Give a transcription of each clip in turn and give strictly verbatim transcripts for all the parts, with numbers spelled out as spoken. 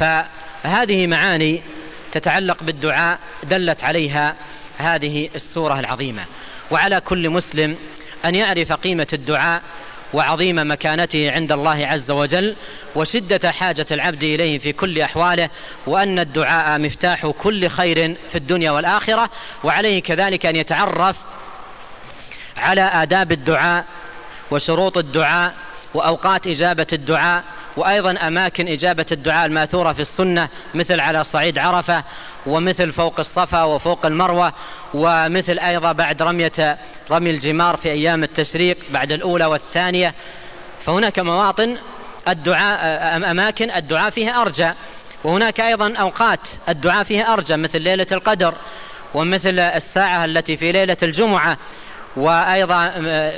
فهذه معاني تتعلق بالدعاء دلت عليها هذه السورة العظيمة. وعلى كل مسلم أن يعرف قيمة الدعاء وعظيم مكانته عند الله عز وجل وشدة حاجة العبد إليه في كل أحواله، وأن الدعاء مفتاح كل خير في الدنيا والآخرة. وعليه كذلك أن يتعرف على آداب الدعاء وشروط الدعاء وأوقات إجابة الدعاء، وأيضا أماكن إجابة الدعاء الماثورة في السنة، مثل على صعيد عرفة، ومثل فوق الصفا وفوق المروة، ومثل أيضا بعد رمية رمي الجمار في أيام التشريق بعد الأولى والثانية. فهناك مواطن الدعاء، أماكن الدعاء فيها أرجى، وهناك أيضا أوقات الدعاء فيها أرجى، مثل ليلة القدر، ومثل الساعة التي في ليلة الجمعة، وأيضا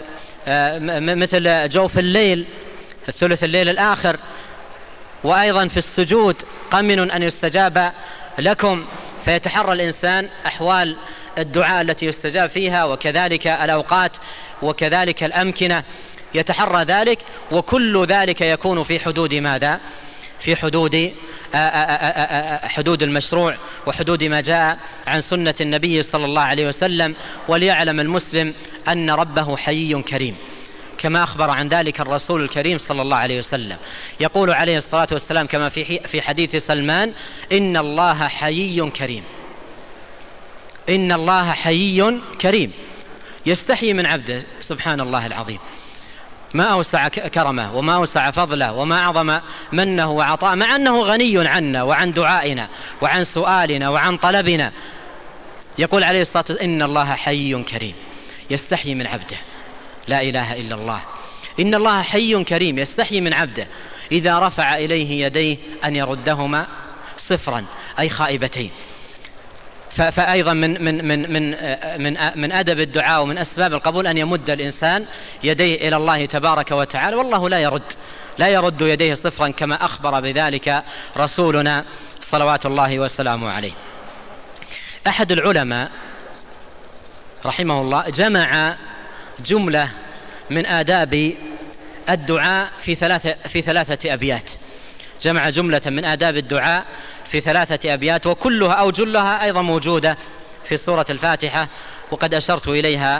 مثل جوف الليل الثلث الليل الآخر. وأيضا في السجود قمن أن يستجاب لكم، فيتحرى الإنسان أحوال الدعاء التي يستجاب فيها، وكذلك الأوقات، وكذلك الأمكنة، يتحرى ذلك. وكل ذلك يكون في حدود ماذا؟ في حدود حدود المشروع وحدود ما جاء عن سنة النبي صلى الله عليه وسلم. وليعلم المسلم أن ربه حيي كريم، كما أخبر عن ذلك الرسول الكريم صلى الله عليه وسلم. يقول عليه الصلاة والسلام كما في في حديث سلمان: إن الله حيي كريم، إن الله حيي كريم، يستحي من عبده. سبحان الله العظيم، ما أوسع كرمه وما أوسع فضله وما أعظم منه وعطاء، مع أنه غني عنا وعن دعائنا وعن سؤالنا وعن طلبنا. يقول عليه الصلاة والسلام: إن الله حيي كريم، يستحي من عبده. لا إله إلا الله. إن الله حي كريم، يستحي من عبده إذا رفع إليه يديه أن يردهما صفرا، أي خائبتين. فأيضا من من من من من من أدب الدعاء ومن أسباب القبول أن يمد الإنسان يديه إلى الله تبارك وتعالى، والله لا يرد لا يرد يديه صفرا، كما أخبر بذلك رسولنا صلوات الله وسلامه عليه. أحد العلماء رحمه الله جمع جملة من آداب الدعاء في ثلاثة في ثلاثة أبيات. جمع جملة من آداب الدعاء في ثلاثة أبيات، وكلها أو جلها أيضا موجودة في سورة الفاتحة، وقد أشرت إليها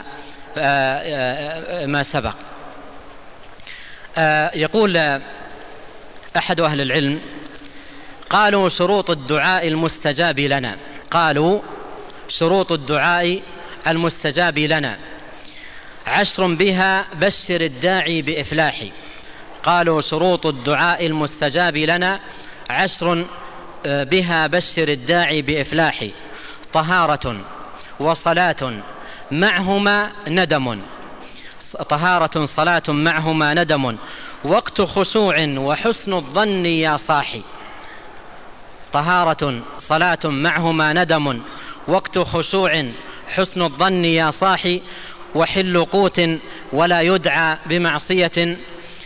ما سبق. يقول أحد أهل العلم: قالوا شروط الدعاء المستجاب لنا قالوا شروط الدعاء المستجاب لنا عشر بها بشر الداعي بإفلاح. قالوا شروط الدعاء المستجاب لنا عشر بها بشر الداعي بإفلاح: طهارة وصلاة معهما ندم طهارة صلاة معهما ندم وقت خشوع وحسن الظن يا صاحي. طهارة صلاة معهما ندم وقت خشوع حسن الظن يا صاحي. وحل قوت ولا يدعى بمعصية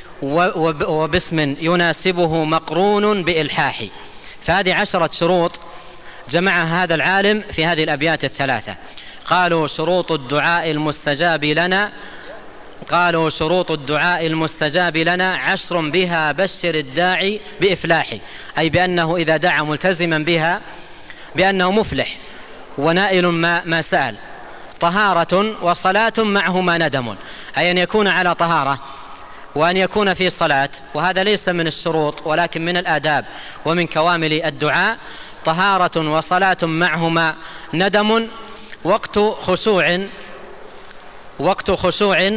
وباسم يناسبه مقرون بإلحاح. فهذه عشرة شروط جمعها هذا العالم في هذه الأبيات الثلاثة. قالوا شروط الدعاء المستجاب لنا قالوا شروط الدعاء المستجاب لنا عشر بها بشر الداعي بإفلاح، أي بأنه إذا دعا ملتزما بها بأنه مفلح ونائل ما, ما سأل. طهارة وصلاة معهما ندم، أي أن يكون على طهارة وأن يكون في صلاة، وهذا ليس من الشروط ولكن من الآداب ومن كوامل الدعاء. طهارة وصلاة معهما ندم وقت خشوع وقت خشوع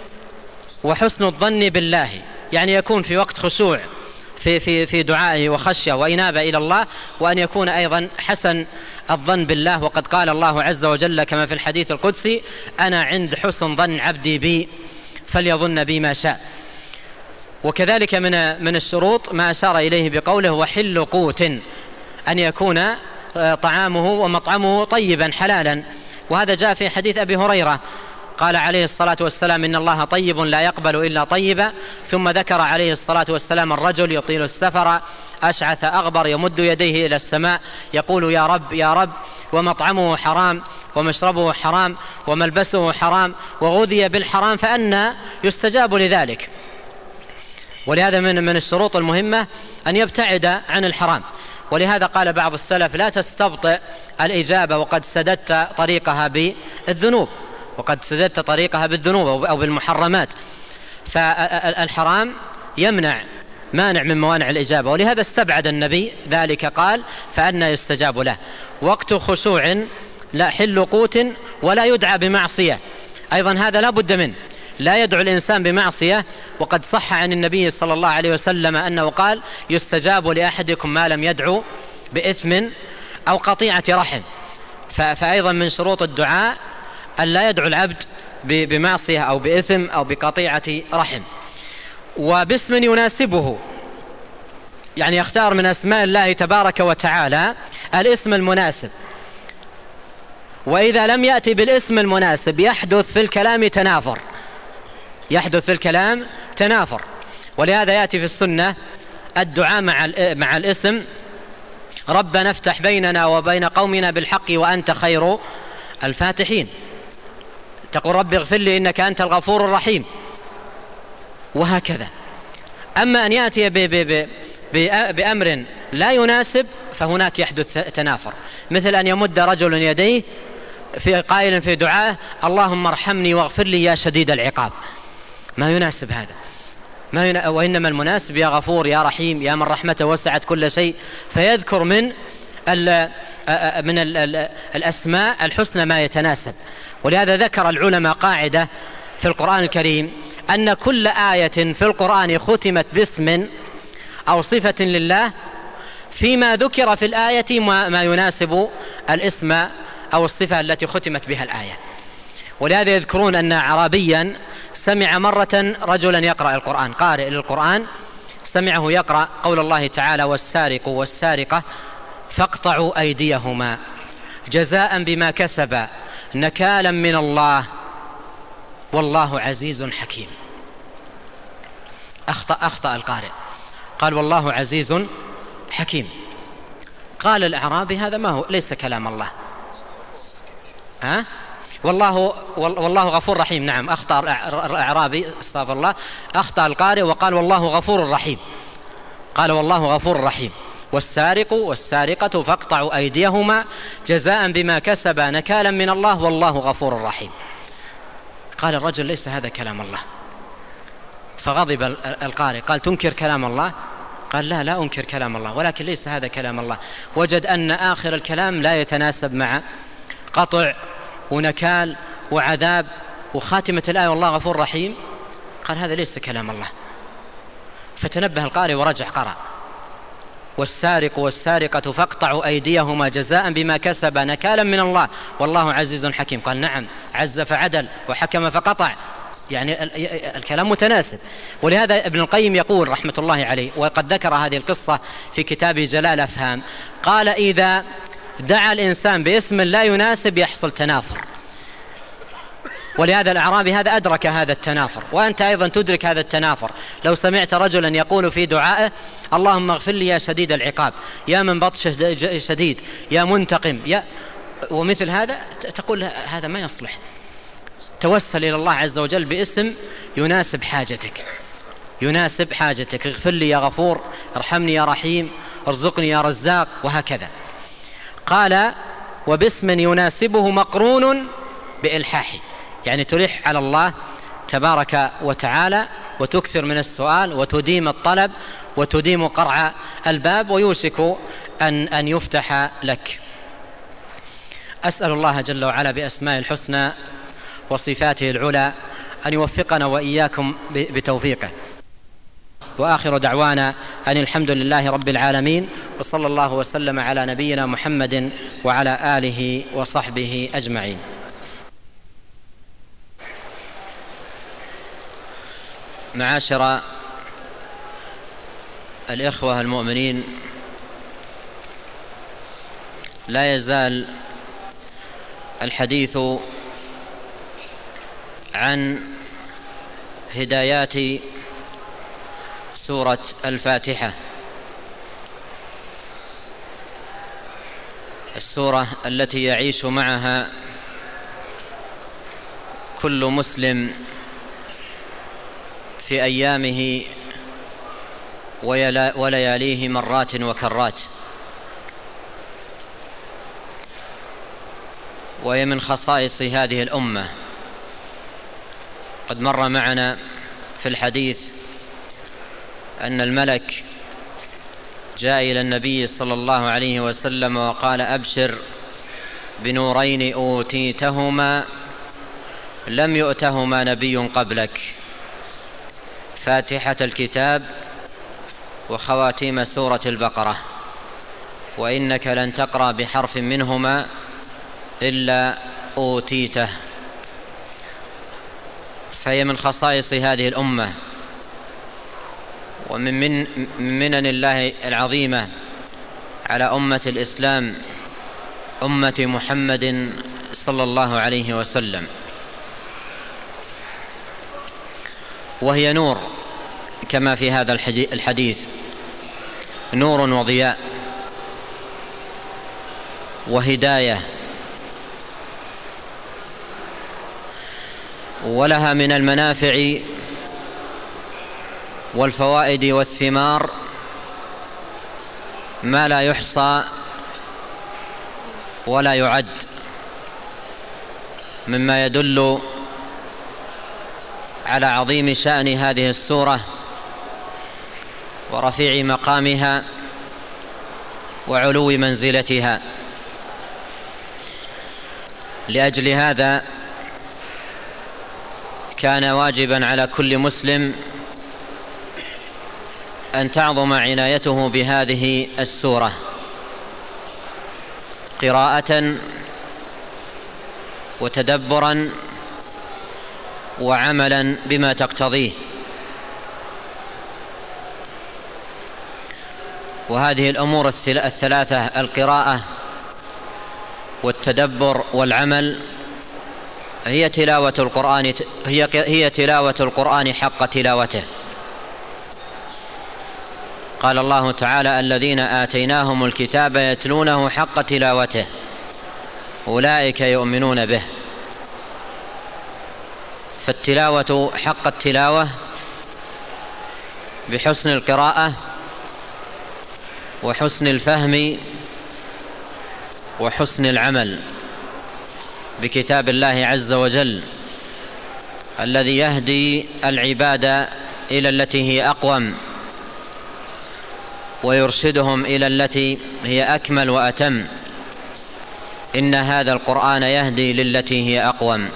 وحسن الظن بالله، يعني يكون في وقت خشوع في في في دعائه وخشية وإنابة إلى الله، وأن يكون أيضا حسن الظن بالله. وقد قال الله عز وجل كما في الحديث القدسي: أنا عند حسن ظن عبدي بي فليظن بي ما شاء. وكذلك من من الشروط ما أشار إليه بقوله: وحل قوت، أن يكون طعامه ومطعمه طيبا حلالا. وهذا جاء في حديث أبي هريرة، قال عليه الصلاة والسلام: إن الله طيب لا يقبل إلا طيبا. ثم ذكر عليه الصلاة والسلام الرجل يطيل السفر أشعث أغبر يمد يديه إلى السماء يقول: يا رب يا رب، ومطعمه حرام ومشربه حرام وملبسه حرام وغذي بالحرام، فأنى يستجاب لذلك. ولهذا من من الشروط المهمة أن يبتعد عن الحرام. ولهذا قال بعض السلف: لا تستبطئ الإجابة وقد سددت طريقها بالذنوب وقد سددت طريقها بالذنوب أو بالمحرمات. فالحرام يمنع مانع من موانع الإجابة، ولهذا استبعد النبي ذلك، قال: فأنى يستجاب له. وقت خشوع لا حل قوت ولا يدعى بمعصية، أيضا هذا لا بد منه، لا يدعو الإنسان بمعصية. وقد صح عن النبي صلى الله عليه وسلم أنه قال: يستجاب لأحدكم ما لم يدعو بإثم أو قطيعة رحم. فأيضا من شروط الدعاء أن لا يدعو العبد بمعصية أو بإثم أو بقطيعة رحم. وباسم يناسبه، يعني يختار من أسماء الله تبارك وتعالى الاسم المناسب، وإذا لم يأتي بالاسم المناسب يحدث في الكلام تنافر يحدث في الكلام تنافر ولهذا يأتي في السنة الدعاء مع مع الاسم: ربنا افتح بيننا وبين قومنا بالحق وأنت خير الفاتحين. تقول: رب اغفر لي إنك أنت الغفور الرحيم، وهكذا. أما أن يأتي بأمر لا يناسب فهناك يحدث تنافر، مثل أن يمد رجل يديه في قائل في دعائه: اللهم ارحمني واغفر لي يا شديد العقاب. ما يناسب هذا، ما ين... وإنما المناسب: يا غفور يا رحيم يا من رحمته وسعت كل شيء. فيذكر من ال... من ال... ال... الأسماء الحسنى ما يتناسب. ولهذا ذكر العلماء قاعدة في القرآن الكريم: أن كل آية في القرآن ختمت باسم أو صفة لله، فيما ذكر في الآية ما يناسب الاسم أو الصفة التي ختمت بها الآية. ولهذا يذكرون أن أعرابيا سمع مرة رجلا يقرأ القرآن، قارئ للقرآن، سمعه يقرأ قول الله تعالى: والسارق والسارقة فاقطعوا أيديهما جزاء بما كسبا نكالا من الله والله عزيز حكيم. أخطأ, أخطأ القارئ، قال: والله عزيز حكيم. قال الأعرابي: هذا ما هو، ليس كلام الله. ها؟ والله والله غفور رحيم. نعم، أخطأ الأعرابي، استغفر الله، أخطأ القارئ وقال: والله غفور رحيم. قال: والله غفور رحيم. والسارق والسارقة فاقطعوا أيديهما جزاء بما كسبا نكالا من الله والله غفور رحيم. قال الرجل: ليس هذا كلام الله. فغضب القارئ، قال: تنكر كلام الله؟ قال: لا لا أنكر كلام الله، ولكن ليس هذا كلام الله. وجد أن آخر الكلام لا يتناسب مع قطع ونكال وعذاب وخاتمة الآية والله غفور رحيم. قال: هذا ليس كلام الله. فتنبه القارئ ورجع قرأ: والسارق والسارقة فاقطعوا أيديهما جزاء بما كسب نكالا من الله والله عزيز حكيم. قال: نعم، عز فعدل وحكم فقطع، يعني الكلام متناسب. ولهذا ابن القيم يقول رحمة الله عليه، وقد ذكر هذه القصة في كتابه جلال أفهام، قال: إذا دعا الإنسان باسم لا يناسب يحصل تنافر. ولهذا الأعرابي هذا أدرك هذا التنافر، وأنت أيضا تدرك هذا التنافر. لو سمعت رجلا يقول في دعائه: اللهم اغفر لي يا شديد العقاب يا من بطش شديد يا منتقم يا، ومثل هذا، تقول هذا ما يصلح. توسل إلى الله عز وجل باسم يناسب حاجتك، يناسب حاجتك. اغفر لي يا غفور، ارحمني يا رحيم، ارزقني يا رزاق، وهكذا. قال: وباسم يناسبه مقرون بإلحاح، يعني تلح على الله تبارك وتعالى وتكثر من السؤال وتديم الطلب وتديم قرع الباب، ويوشك أن, أن يفتح لك. أسأل الله جل وعلا بأسماء الحسنى وصفاته العلى أن يوفقنا وإياكم بتوفيقه. وآخر دعوانا أن الحمد لله رب العالمين، وصلى الله وسلم على نبينا محمد وعلى آله وصحبه أجمعين. معاشر الإخوة المؤمنين، لا يزال الحديث عن هدايات سورة الفاتحة، السورة التي يعيش معها كل مسلم في أيامه ولياليه مرات وكرات. وهي من خصائص هذه الأمة. قد مر معنا في الحديث أن الملك جاء إلى النبي صلى الله عليه وسلم وقال: أبشر بنورين أوتيتهما لم يؤتهما نبي قبلك، فاتحة الكتاب وخواتيم سورة البقرة، وإنك لن تقرأ بحرف منهما إلا أوتيته. فهي من خصائص هذه الأمة ومن من منن الله العظيمة على أمة الإسلام، أمة محمد صلى الله عليه وسلم. وهي نور كما في هذا الحديث، نور وضياء وهداية، ولها من المنافع والفوائد والثمار ما لا يحصى ولا يعد، مما يدل على عظيم شأن هذه السورة ورفيع مقامها وعلو منزلتها. لأجل هذا كان واجبا على كل مسلم أن تعظم عنايته بهذه السورة قراءة وتدبرا وعملا بما تقتضيه. وهذه الأمور الثلاثة، القراءة والتدبر والعمل، هي تلاوة القرآن هي هي تلاوة القرآن حق تلاوته. قال الله تعالى: الذين آتيناهم الكتاب يتلونه حق تلاوته أولئك يؤمنون به. فالتلاوة حق التلاوة بحسن القراءة وحسن الفهم وحسن العمل بكتاب الله عز وجل، الذي يهدي العباد إلى التي هي أقوم ويرشدهم إلى التي هي أكمل وأتم. إن هذا القرآن يهدي للتي هي أقوم.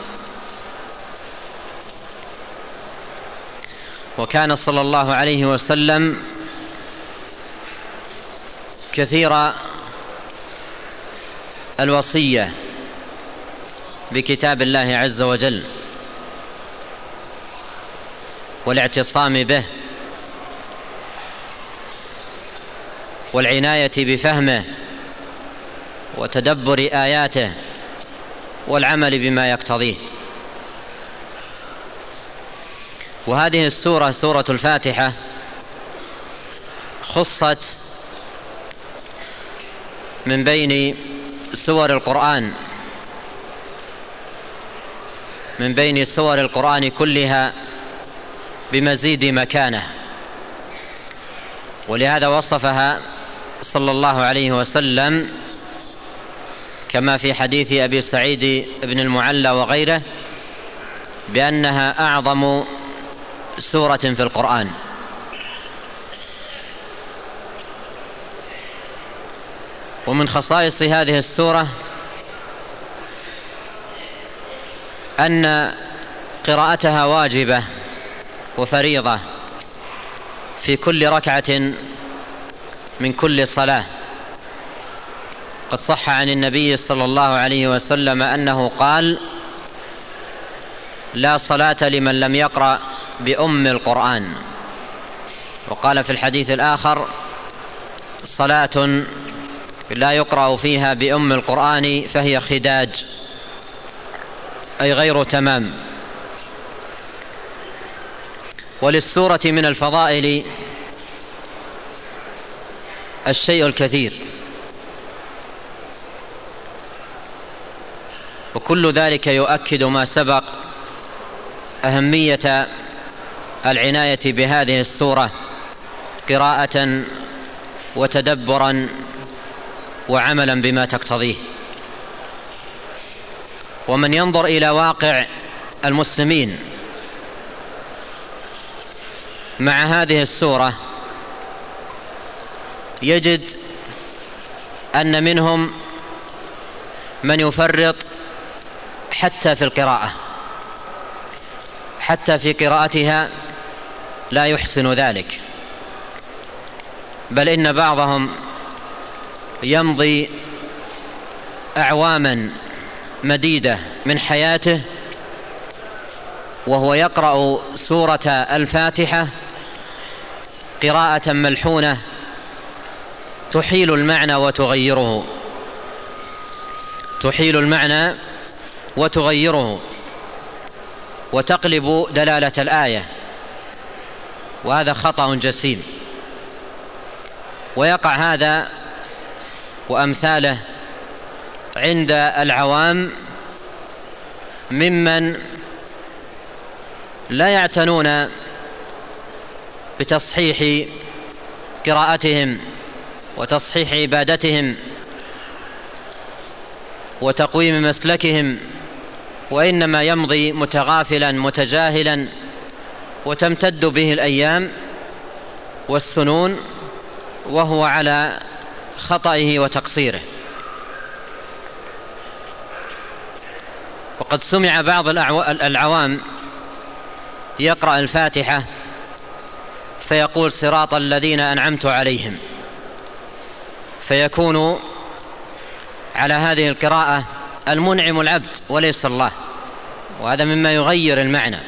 وكان صلى الله عليه وسلم كثير الوصية بكتاب الله عز وجل والاعتصام به والعناية بفهمه وتدبر آياته والعمل بما يقتضيه. وهذه السورة، سورة الفاتحة، خصت من بين سور القرآن من بين سور القرآن كلها بمزيد مكانة، ولهذا وصفها صلى الله عليه وسلم كما في حديث أبي سعيد بن المعلى وغيره بأنها أعظم سورة في القرآن. ومن خصائص هذه السورة أن قراءتها واجبة وفريضة في كل ركعة من كل صلاة. قد صح عن النبي صلى الله عليه وسلم أنه قال: لا صلاة لمن لم يقرأ بأم القرآن. وقال في الحديث الآخر: صلاة لا يقرأ فيها بأم القرآن فهي خداج، أي غير تمام. وللسورة من الفضائل الشيء الكثير، وكل ذلك يؤكد ما سبق أهمية العناية بهذه السورة قراءة وتدبرا وعملا بما تقتضيه. ومن ينظر إلى واقع المسلمين مع هذه السورة يجد أن منهم من يفرط حتى في القراءة، حتى في قراءتها لا يحسن ذلك، بل إن بعضهم يمضي أعواما مديدة من حياته وهو يقرأ سورة الفاتحة قراءة ملحونة تحيل المعنى وتغيره تحيل المعنى وتغيره وتقلب دلالة الآية، وهذا خطأ جسيم. ويقع هذا وأمثاله عند العوام ممن لا يعتنون بتصحيح قراءتهم وتصحيح عبادتهم وتقويم مسلكهم، وإنما يمضي متغافلا متجاهلا وتمتد به الأيام والسنون وهو على خطئه وتقصيره. وقد سمع بعض العوام يقرأ الفاتحة فيقول صراط الذين أنعمت عليهم، فيكون على هذه القراءة المنعم العبد وليس الله، وهذا مما يغير المعنى.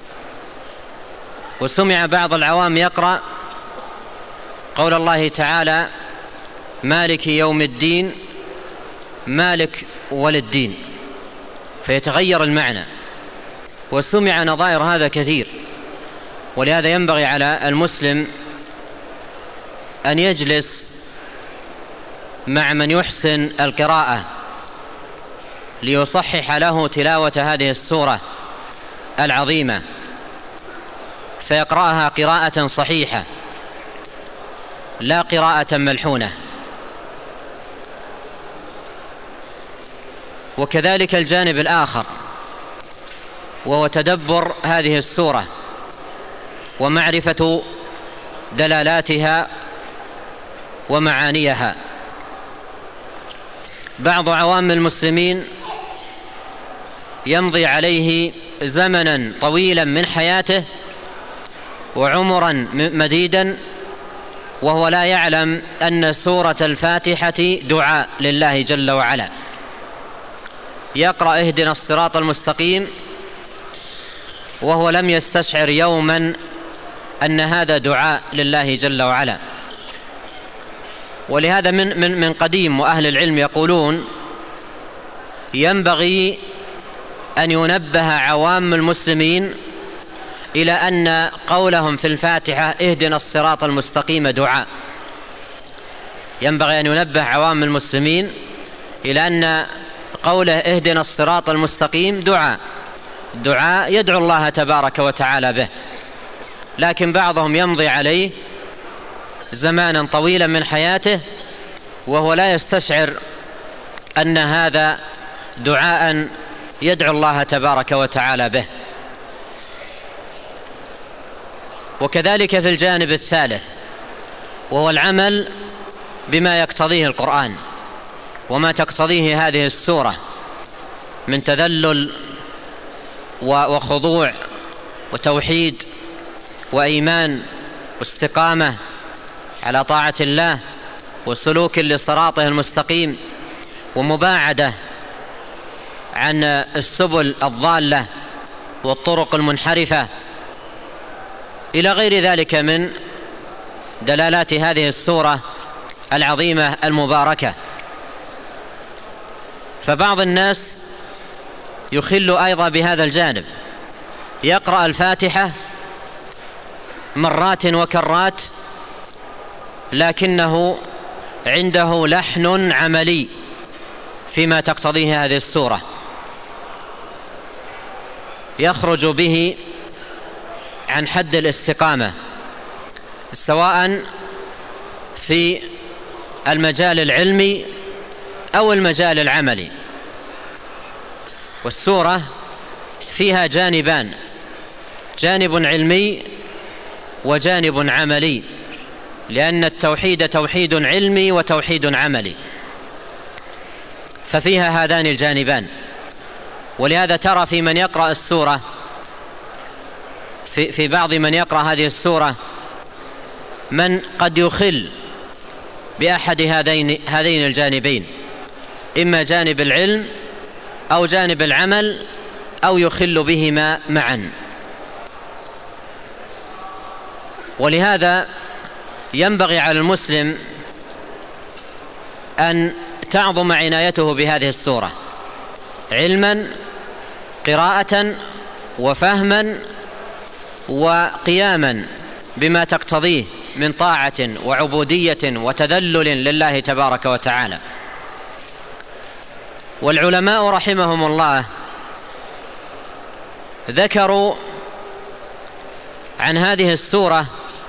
وسمع بعض العوام يقرأ قول الله تعالى مالك يوم الدين مالك وللدين، فيتغير المعنى. وسمع نظائر هذا كثير، ولهذا ينبغي على المسلم أن يجلس مع من يحسن القراءة ليصحح له تلاوة هذه السورة العظيمة، فيقرأها قراءة صحيحة لا قراءة ملحونة. وكذلك الجانب الآخر وهو تدبر هذه السورة ومعرفة دلالاتها ومعانيها. بعض عوام المسلمين يمضي عليه زمنا طويلا من حياته وعمرا مديدا وهو لا يعلم أن سورة الفاتحة دعاء لله جل وعلا. يقرأ اهدنا الصراط المستقيم وهو لم يستشعر يوما أن هذا دعاء لله جل وعلا. ولهذا من, من, من قديم وأهل العلم يقولون ينبغي أن ينبه عوام المسلمين إلى أن قولهم في الفاتحة اهدنا الصراط المستقيم دعاء. ينبغي أن ينبه عوام المسلمين إلى أن قوله اهدنا الصراط المستقيم دعاء دعاء يدعو الله تبارك وتعالى به، لكن بعضهم يمضي عليه زمانا طويلا من حياته وهو لا يستشعر أن هذا دعاء يدعو الله تبارك وتعالى به. وكذلك في الجانب الثالث وهو العمل بما يقتضيه القرآن وما تقتضيه هذه السورة من تذلل وخضوع وتوحيد وإيمان واستقامة على طاعة الله وسلوك لصراطه المستقيم ومباعدة عن السبل الضالة والطرق المنحرفة إلى غير ذلك من دلالات هذه السورة العظيمة المباركة. فبعض الناس يخل أيضا بهذا الجانب، يقرأ الفاتحة مرات وكرات لكنه عنده لحن عملي فيما تقتضيه هذه السورة يخرج به عن حد الاستقامة، سواء في المجال العلمي أو المجال العملي. والسورة فيها جانبان: جانب علمي وجانب عملي، لأن التوحيد توحيد علمي وتوحيد عملي، ففيها هذان الجانبان. ولهذا ترى في من يقرأ السورة في, في بعض من يقرأ هذه السورة من قد يخل بأحد هذين هذين الجانبين، إما جانب العلم أو جانب العمل، أو يخل بهما معا. ولهذا ينبغي على المسلم أن تعظم عنايته بهذه السورة علما، قراءة، وفهما، وقياما بما تقتضيه من طاعة وعبودية وتذلل لله تبارك وتعالى. والعلماء رحمهم الله ذكروا عن هذه السورة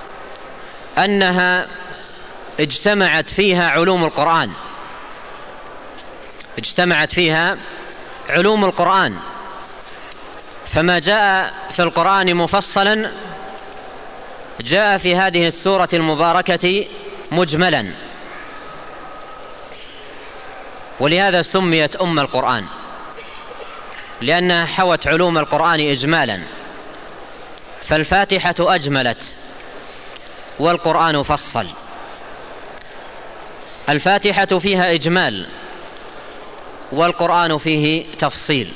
أنها اجتمعت فيها علوم القرآن اجتمعت فيها علوم القرآن فما جاء في القرآن مفصلا جاء في هذه السورة المباركة مجملا، ولهذا سميت أم القرآن، لأنها حوت علوم القرآن إجمالا. فالفاتحة أجملت والقرآن فصل. الفاتحة فيها إجمال والقرآن فيه تفصيل.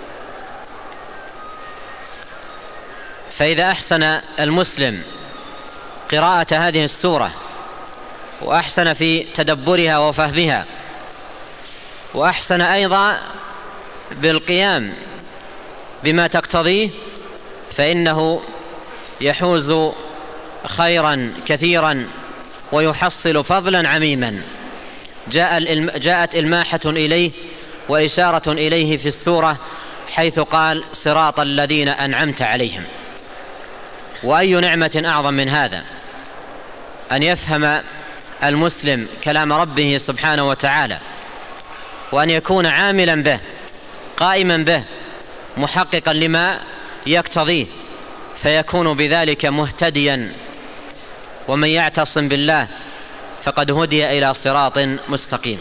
فإذا أحسن المسلم قراءة هذه السورة وأحسن في تدبرها وفهمها، وأحسن أيضا بالقيام بما تقتضيه، فإنه يحوز خيرا كثيرا ويحصل فضلا عميما. جاء جاءت إلماحة إليه وإشارة إليه في السورة حيث قال: صراط الذين أنعمت عليهم. وأي نعمة أعظم من هذا، أن يفهم المسلم كلام ربه سبحانه وتعالى، وأن يكون عاملا به قائما به محققا لما يقتضيه، فيكون بذلك مهتديا. ومن يعتصم بالله فقد هدي إلى صراط مستقيم.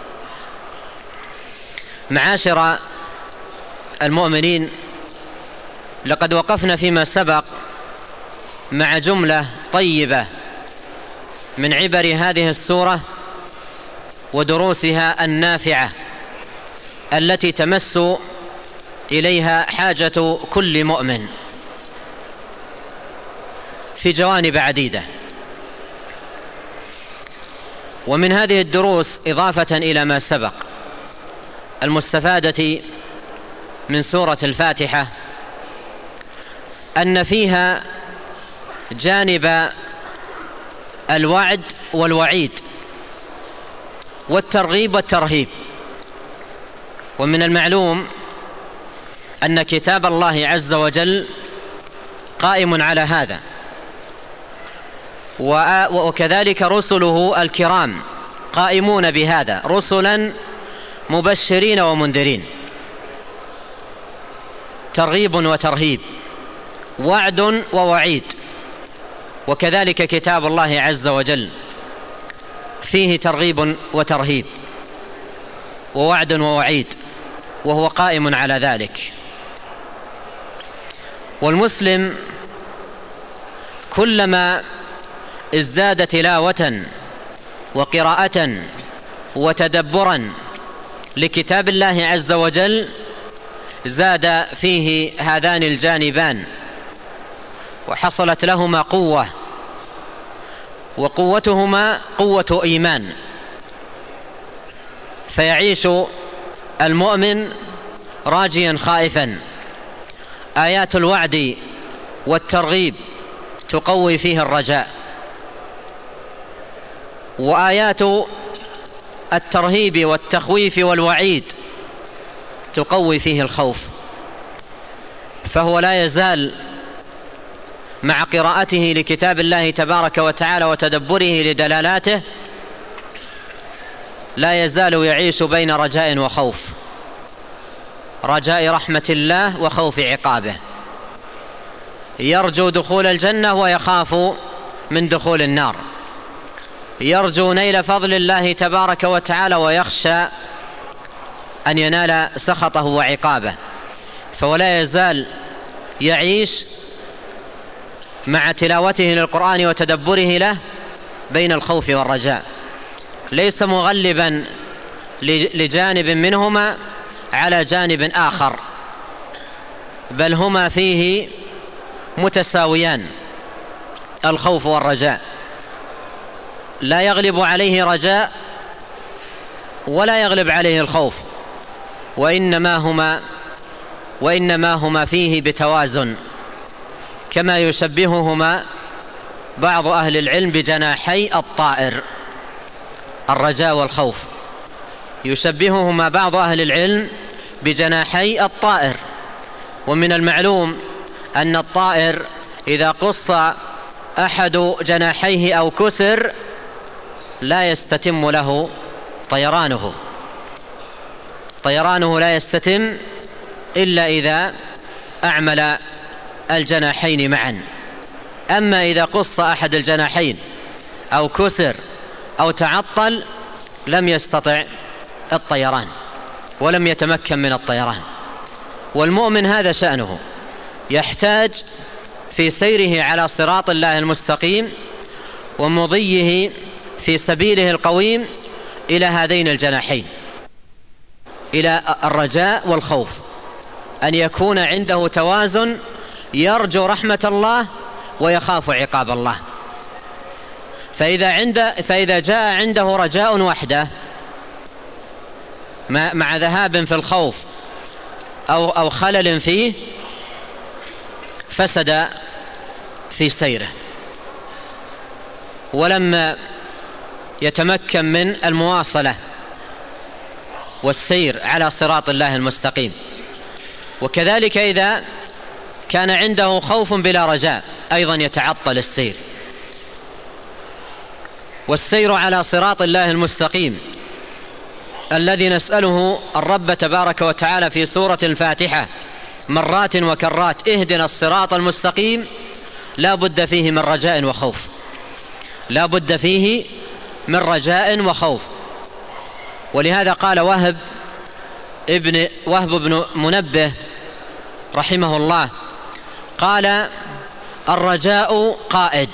معاشر المؤمنين، لقد وقفنا فيما سبق مع جملة طيبة من عبر هذه السورة ودروسها النافعة التي تمس إليها حاجة كل مؤمن في جوانب عديدة. ومن هذه الدروس إضافة إلى ما سبق المستفادة من سورة الفاتحة أن فيها جانب الوعد والوعيد والترغيب والترهيب. ومن المعلوم أن كتاب الله عز وجل قائم على هذا، وكذلك رسله الكرام قائمون بهذا، رسلا مبشرين ومنذرين، ترغيب وترهيب، وعد ووعيد. وكذلك كتاب الله عز وجل فيه ترغيب وترهيب ووعد ووعيد، وهو قائم على ذلك. والمسلم كلما ازداد تلاوة وقراءة وتدبرا لكتاب الله عز وجل زاد فيه هذان الجانبان، وحصلت لهما قوة، وقوتهما قوة إيمان. فيعيش المؤمن راجيا خائفا. آيات الوعد والترغيب تقوي فيه الرجاء، وآيات الترهيب والتخويف والوعيد تقوي فيه الخوف. فهو لا يزال مع قراءته لكتاب الله تبارك وتعالى وتدبره لدلالاته لا يزال يعيش بين رجاء وخوف. رجاء رحمة الله وخوف عقابه، يرجو دخول الجنة ويخاف من دخول النار، يرجو نيل فضل الله تبارك وتعالى ويخشى أن ينال سخطه وعقابه، فولا يزال يعيش مع تلاوته للقرآن وتدبره له بين الخوف والرجاء، ليس مغلبا لجانب منهما على جانب آخر، بل هما فيه متساويان الخوف والرجاء، لا يغلب عليه رجاء ولا يغلب عليه الخوف، وإنما هما وإنما هما فيه بتوازن، كما يشبههما بعض أهل العلم بجناحي الطائر، الرجاء والخوف، يشبههما بعض أهل العلم بجناحي الطائر. ومن المعلوم أن الطائر إذا قص أحد جناحيه أو كسر لا يستتم له طيرانه، طيرانه لا يستتم إلا إذا أعمل الجناحين معا. أما إذا قص أحد الجناحين أو كسر أو تعطل لم يستطع الطيران ولم يتمكن من الطيران. والمؤمن هذا شأنه، يحتاج في سيره على صراط الله المستقيم ومضيه في سبيله القويم إلى هذين الجناحين، إلى الرجاء والخوف، أن يكون عنده توازن، يرجو رحمة الله ويخاف عقاب الله. فإذا, عند فإذا جاء عنده رجاء وحده مع ذهاب في الخوف أو, أو خلل فيه فسد في سيره، ولم يتمكن من المواصلة والسير على صراط الله المستقيم. وكذلك إذا كان عنده خوف بلا رجاء أيضا يتعطل السير. والسير على صراط الله المستقيم الذي نسأله الرب تبارك وتعالى في سورة الفاتحة مرات وكرات اهدنا الصراط المستقيم، لا بد فيه من رجاء وخوف، لا بد فيه من رجاء وخوف. ولهذا قال وهب ابن وهب بن منبه رحمه الله، قال الرجاء قائد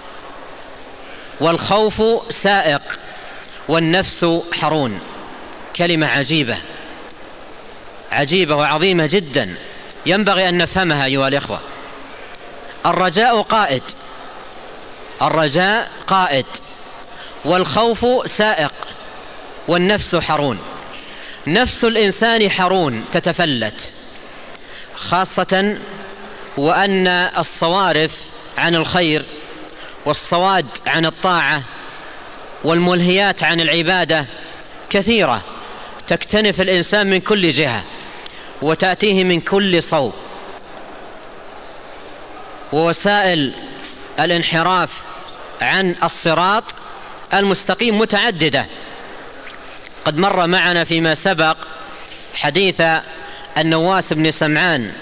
والخوف سائق والنفس حرون. كلمة عجيبة عجيبة وعظيمة جدا ينبغي أن نفهمها أيها الإخوة. الرجاء قائد، الرجاء قائد والخوف سائق والنفس حرون. نفس الإنسان حرون تتفلت، خاصة وأن الصوارف عن الخير والصواد عن الطاعة والملهيات عن العبادة كثيرة، تكتنف الإنسان من كل جهة وتأتيه من كل صوب، ووسائل الانحراف عن الصراط المستقيم متعددة. قد مر معنا فيما سبق حديث النواس بن سمعان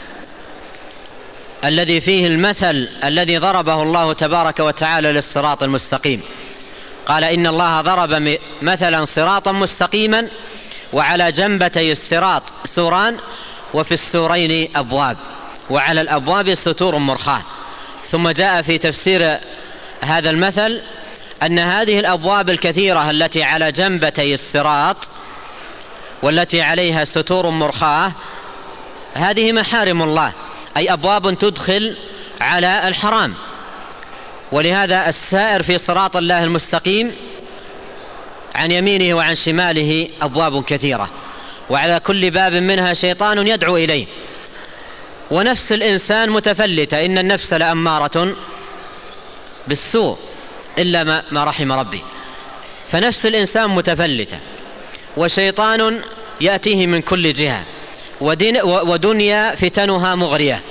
الذي فيه المثل الذي ضربه الله تبارك وتعالى للصراط المستقيم. قال إن الله ضرب مثلا صراطا مستقيما وعلى جنبتي الصراط سوران وفي السورين أبواب وعلى الأبواب ستور مرخاة. ثم جاء في تفسير هذا المثل أن هذه الأبواب الكثيرة التي على جنبتي الصراط والتي عليها ستور مرخاة هذه محارم الله، أي أبواب تدخل على الحرام. ولهذا السائر في صراط الله المستقيم عن يمينه وعن شماله أبواب كثيرة، وعلى كل باب منها شيطان يدعو إليه. ونفس الإنسان متفلتة، إن النفس لأمارة بالسوء إلا ما رحم ربي. فنفس الإنسان متفلتة وشيطان يأتيه من كل جهة ودنيا فتنها مغرية.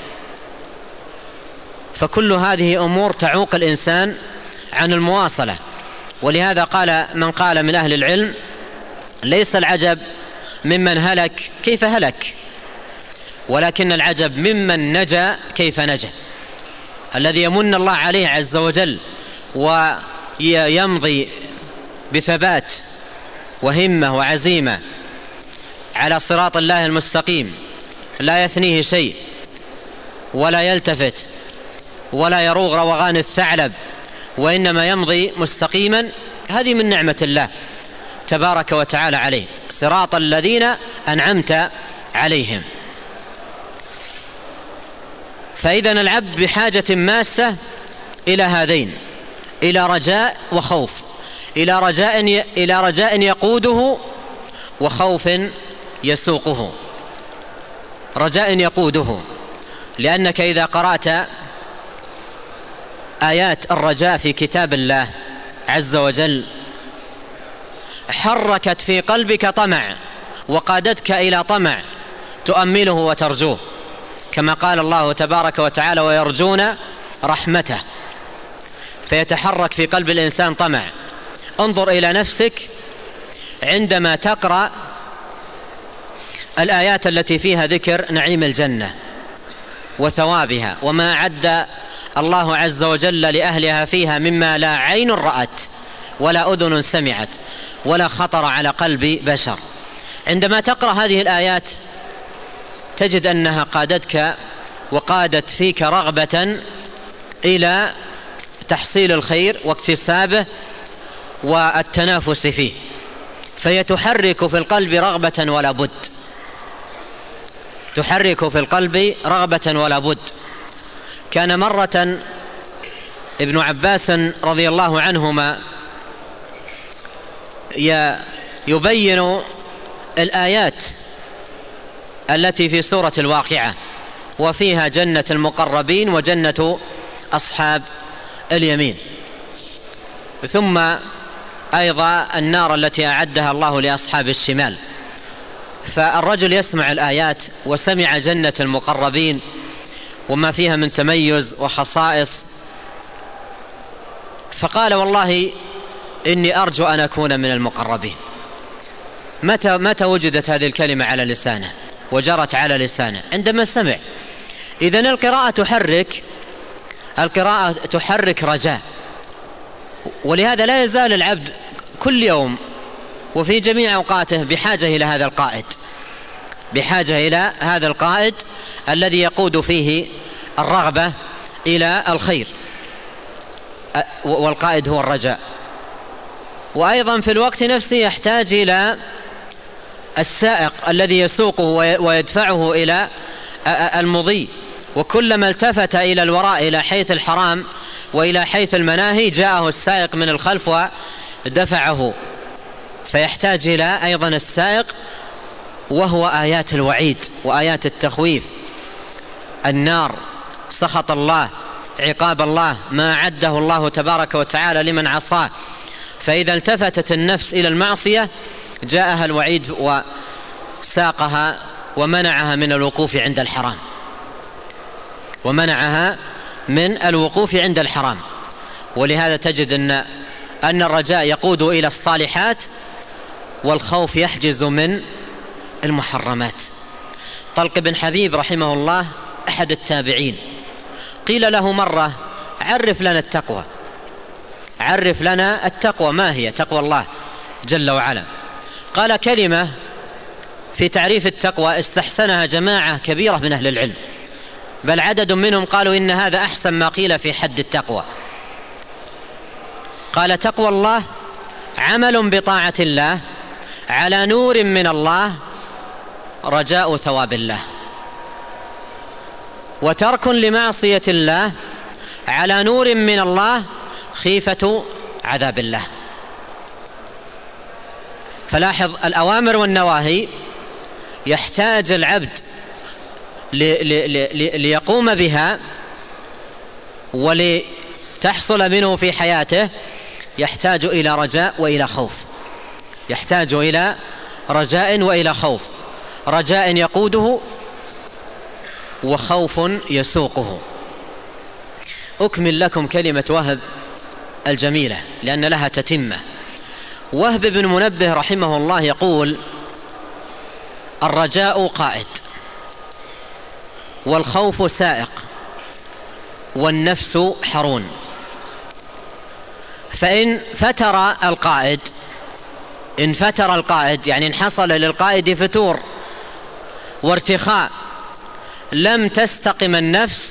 فكل هذه أمور تعوق الإنسان عن المواصلة. ولهذا قال من قال من أهل العلم ليس العجب ممن هلك كيف هلك، ولكن العجب ممن نجا كيف نجا، الذي يمن الله عليه عز وجل ويمضي بثبات وهمة وعزيمة على صراط الله المستقيم، لا يثنيه شيء ولا يلتفت ولا يروغ روغان الثعلب، وإنما يمضي مستقيما. هذه من نعمة الله تبارك وتعالى عليه، صراط الذين أنعمت عليهم. فإذا العبد بحاجة ماسة إلى هذين، إلى رجاء وخوف، إلى رجاء إلى رجاء يقوده وخوف يسوقه. رجاء يقوده، لأنك إذا قرأت آيات الرجاء في كتاب الله عز وجل حركت في قلبك طمع وقادتك إلى طمع تؤمله وترجوه، كما قال الله تبارك وتعالى: ويرجون رحمته. فيتحرك في قلب الإنسان طمع. انظر إلى نفسك عندما تقرأ الآيات التي فيها ذكر نعيم الجنة وثوابها وما أعد الله عز وجل لأهلها فيها مما لا عين رأت ولا أذن سمعت ولا خطر على قلب بشر. عندما تقرأ هذه الآيات تجد أنها قادتك وقادت فيك رغبة إلى تحصيل الخير واكتسابه والتنافس فيه، فهي تحرك في القلب رغبة ولا بد، تحرك في القلب رغبة ولا بد. كان مرة ابن عباس رضي الله عنهما يبين الآيات التي في سورة الواقعة، وفيها جنة المقربين وجنة أصحاب اليمين، ثم أيضا النار التي أعدها الله لأصحاب الشمال. فالرجل يسمع الآيات وسمع جنة المقربين وما فيها من تميز وخصائص، فقال: والله إني أرجو أن أكون من المقربين. متى متى وجدت هذه الكلمة على لسانه وجرت على لسانه؟ عندما سمع. إذن القراءة تحرك القراءة تحرك رجاء، ولهذا لا يزال العبد كل يوم وفي جميع أوقاته بحاجة إلى هذا القائد، بحاجة إلى هذا القائد الذي يقود فيه الرغبة إلى الخير، والقائد هو الرجاء. وأيضا في الوقت نفسه يحتاج إلى السائق الذي يسوقه ويدفعه إلى المضي، وكلما التفت إلى الوراء إلى حيث الحرام وإلى حيث المناهي جاءه السائق من الخلف ودفعه. فيحتاج إلى أيضا السائق، وهو آيات الوعيد وآيات التخويف، النار، سخط الله، عقاب الله، ما أعده الله تبارك وتعالى لمن عصاه. فإذا التفتت النفس إلى المعصية جاءها الوعيد وساقها ومنعها من الوقوف عند الحرام، ومنعها من الوقوف عند الحرام. ولهذا تجد أن أن الرجاء يقود إلى الصالحات، والخوف يحجز من المحرمات. طلق بن حبيب رحمه الله أحد التابعين، قيل له مرة: عرف لنا التقوى، عرف لنا التقوى، ما هي تقوى الله جل وعلا؟ قال كلمة في تعريف التقوى استحسنها جماعة كبيرة من أهل العلم، بل عدد منهم قالوا إن هذا أحسن ما قيل في حد التقوى. قال: تقوى الله عمل بطاعة الله على نور من الله رجاء ثواب الله، وترك لمعصية الله على نور من الله خيفة عذاب الله. فلاحظ الأوامر والنواهي يحتاج العبد ليقوم بها ولتحصل منه في حياته، يحتاج إلى رجاء وإلى خوف، يحتاج إلى رجاء وإلى خوف، رجاء يقوده وخوف يسوقه. أكمل لكم كلمة وهب الجميلة لأن لها تتمة. وهب بن منبه رحمه الله يقول: الرجاء قائد، والخوف سائق والنفس حرون. فإن فتر القائد إن فتر القائد يعني إن حصل للقائد فتور وارتخاء لم تستقم النفس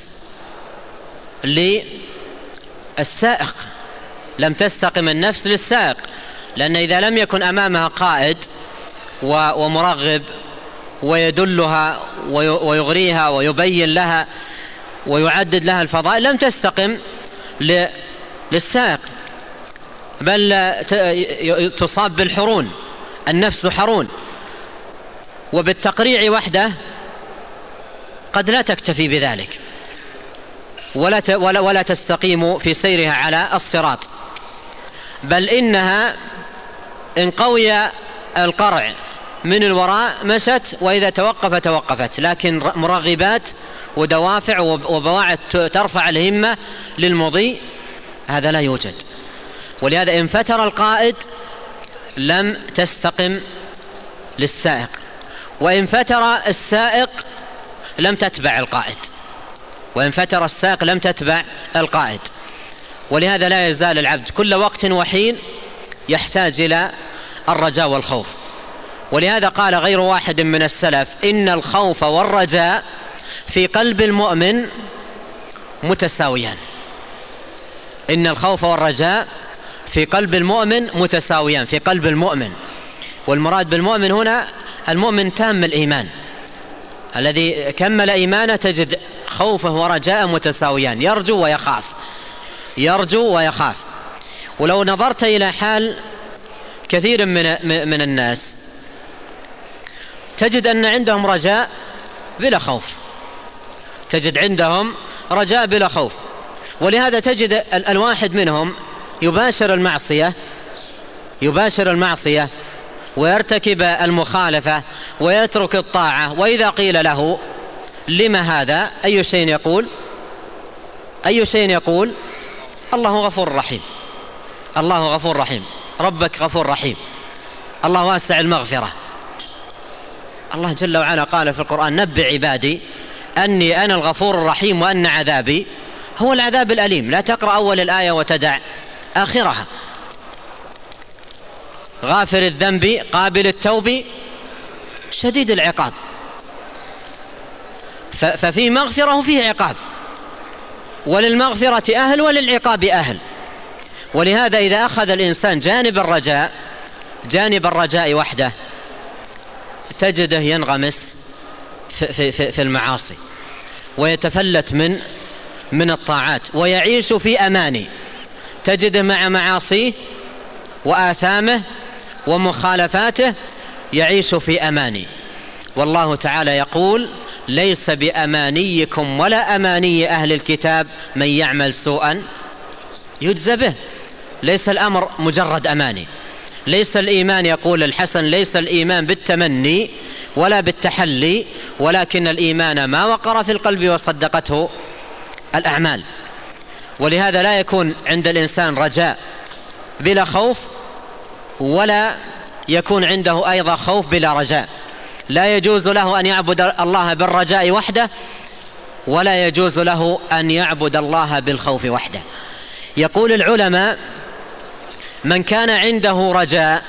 للسائق لم تستقم النفس للسائق لأن إذا لم يكن أمامها قائد ومرغب ويدلها ويغريها ويبين لها ويعدد لها الفضائل لم تستقم للسائق، بل تصاب بالحرون، النفس حرون. وبالتقريع وحده قد لا تكتفي بذلك ولا ولا ولا تستقيم في سيرها على الصراط، بل إنها إن قوي القرع من الوراء مشت، وإذا توقف توقفت، لكن مرغبات ودوافع وبواعث ترفع الهمة للمضي هذا لا يوجد. ولهذا إن فتر القائد لم تستقم للسائق، وإن فتر السائق لم تتبع القائد وإن فتر السائق لم تتبع القائد. ولهذا لا يزال العبد كل وقت وحين يحتاج إلى الرجاء والخوف. ولهذا قال غير واحد من السلف: إن الخوف والرجاء في قلب المؤمن متساويان. إن الخوف والرجاء في قلب المؤمن متساويان، في قلب المؤمن. والمراد بالمؤمن هنا المؤمن تام الإيمان الذي كمل إيمانه، تجد خوفه ورجاءه متساويان، يرجو ويخاف يرجو ويخاف. ولو نظرت إلى حال كثير من من الناس تجد أن عندهم رجاء بلا خوف تجد عندهم رجاء بلا خوف. ولهذا تجد الواحد منهم يباشر المعصية يباشر المعصية ويرتكب المخالفة ويترك الطاعة، وإذا قيل له لما هذا أي شيء يقول أي شيء يقول الله غفور رحيم الله غفور رحيم ربك غفور رحيم، الله واسع المغفرة. الله جل وعلا قال في القرآن: نبئ عبادي أني أنا الغفور الرحيم وأن عذابي هو العذاب الأليم. لا تقرأ أول الآية وتدع آخرها. غافر الذنب قابل التوب شديد العقاب. ففي مغفرة وفيه عقاب، وللمغفرة أهل وللعقاب أهل. ولهذا إذا أخذ الإنسان جانب الرجاء جانب الرجاء وحده تجده ينغمس في, في, في المعاصي ويتفلت من من الطاعات ويعيش في أماني. تجده مع معاصيه وآثامه ومخالفاته يعيش في أماني. والله تعالى يقول: ليس بأمانيكم ولا أماني أهل الكتاب من يعمل سوءا يجزى به. ليس الأمر مجرد أماني. ليس الإيمان، يقول الحسن، ليس الإيمان بالتمني ولا بالتحلي، ولكن الإيمان ما وقر في القلب وصدقته الأعمال. ولهذا لا يكون عند الإنسان رجاء بلا خوف، ولا يكون عنده أيضا خوف بلا رجاء. لا يجوز له أن يعبد الله بالرجاء وحده، ولا يجوز له أن يعبد الله بالخوف وحده. يقول العلماء: من كان عنده رجاء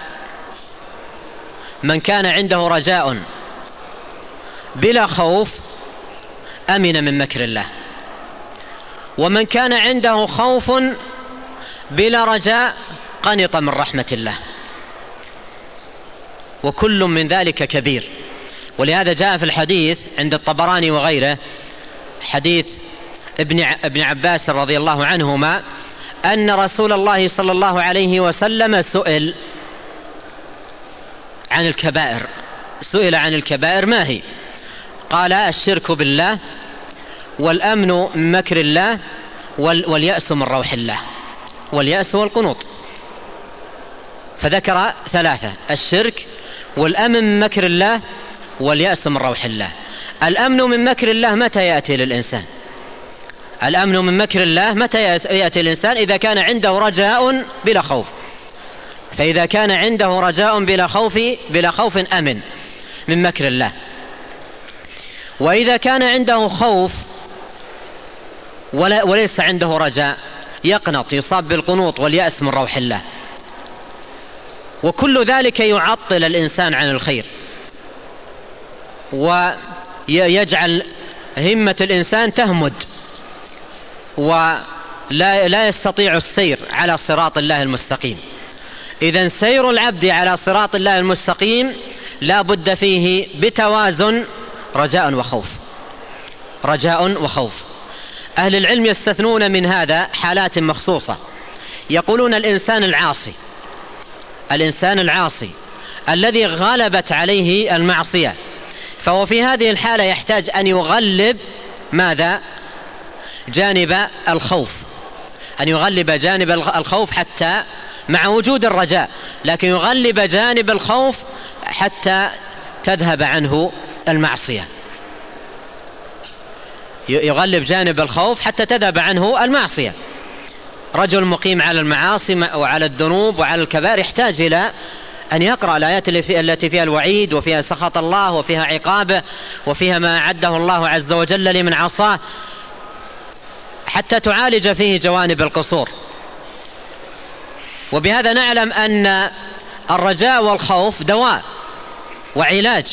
من كان عنده رجاء بلا خوف أمن من مكر الله، ومن كان عنده خوف بلا رجاء قنط من رحمة الله، وكل من ذلك كبير. ولهذا جاء في الحديث عند الطبراني وغيره حديث ابن ابن عباس رضي الله عنهما أن رسول الله صلى الله عليه وسلم سئل عن الكبائر سئل عن الكبائر ما هي؟ قال: الشرك بالله، والأمن من مكر الله، واليأس من روح الله، واليأس والقنوط. فذكر ثلاثة: الشرك، والأمن من مكر الله، واليأس من روح الله. الأمن من مكر الله متى يأتي للإنسان؟ الأمن من مكر الله متى يأتي الإنسان؟ إذا كان عنده رجاء بلا خوف. فإذا كان عنده رجاء بلا خوف بلا خوف أمن من مكر الله. وإذا كان عنده خوف وليس عنده رجاء يقنط، يصاب بالقنوط واليأس من روح الله، وكل ذلك يعطل الإنسان عن الخير ويجعل همة الإنسان تهمد ولا لا يستطيع السير على صراط الله المستقيم. إذن سير العبد على صراط الله المستقيم لا بد فيه بتوازن رجاء وخوف، رجاء وخوف. أهل العلم يستثنون من هذا حالات مخصوصة، يقولون الإنسان العاصي، الإنسان العاصي الذي غلبت عليه المعصية، فهو في هذه الحالة يحتاج أن يغلب ماذا؟ جانب الخوف، أن يغلب جانب الخوف حتى مع وجود الرجاء، لكن يغلب جانب الخوف حتى تذهب عنه المعصية، يغلب جانب الخوف حتى تذهب عنه المعصية. رجل مقيم على المعاصي وعلى الذنوب وعلى الكبائر يحتاج إلى أن يقرأ الآيات التي فيها الوعيد وفيها سخط الله وفيها عقابه وفيها ما أعده الله عز وجل لمن عصاه حتى تعالج فيه جوانب القصور. وبهذا نعلم أن الرجاء والخوف دواء وعلاج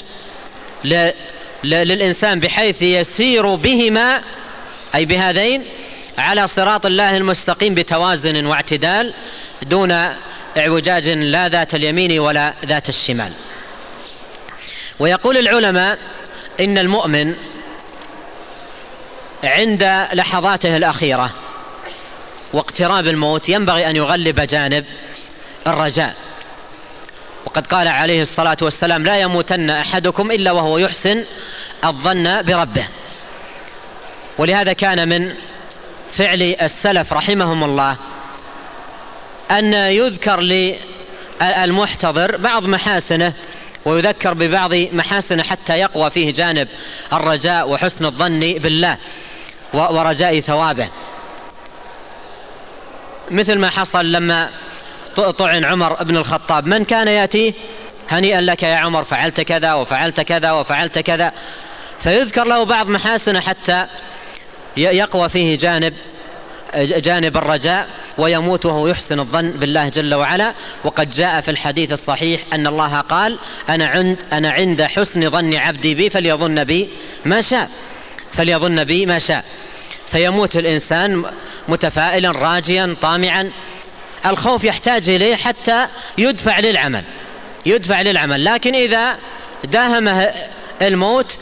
للإنسان بحيث يسير بهما، أي بهذين، على صراط الله المستقيم بتوازن واعتدال دون اعوجاج لا ذات اليمين ولا ذات الشمال. ويقول العلماء إن المؤمن عند لحظاته الأخيرة واقتراب الموت ينبغي أن يغلب جانب الرجاء، وقد قال عليه الصلاة والسلام: لا يموتن أحدكم إلا وهو يحسن الظن بربه. ولهذا كان من فعل السلف رحمهم الله أن يذكر للمحتضر بعض محاسنه ويذكر ببعض محاسنه حتى يقوى فيه جانب الرجاء وحسن الظن بالله ورجاء ثوابه، مثل ما حصل لما طعن عمر بن الخطاب: من كان يأتي هنيئا لك يا عمر، فعلت كذا وفعلت كذا وفعلت كذا، فيذكر له بعض محاسنه حتى يقوى فيه جانب جانب الرجاء ويموت وهو يحسن الظن بالله جل وعلا. وقد جاء في الحديث الصحيح أن الله قال: أنا عند أنا عند حسن ظن عبدي بي فليظن بي ما شاء، فليظن بي ما شاء. فيموت الإنسان متفائلا راجيا طامعا. الخوف يحتاج إليه حتى يدفع للعمل، يدفع للعمل، لكن إذا داهمه الموت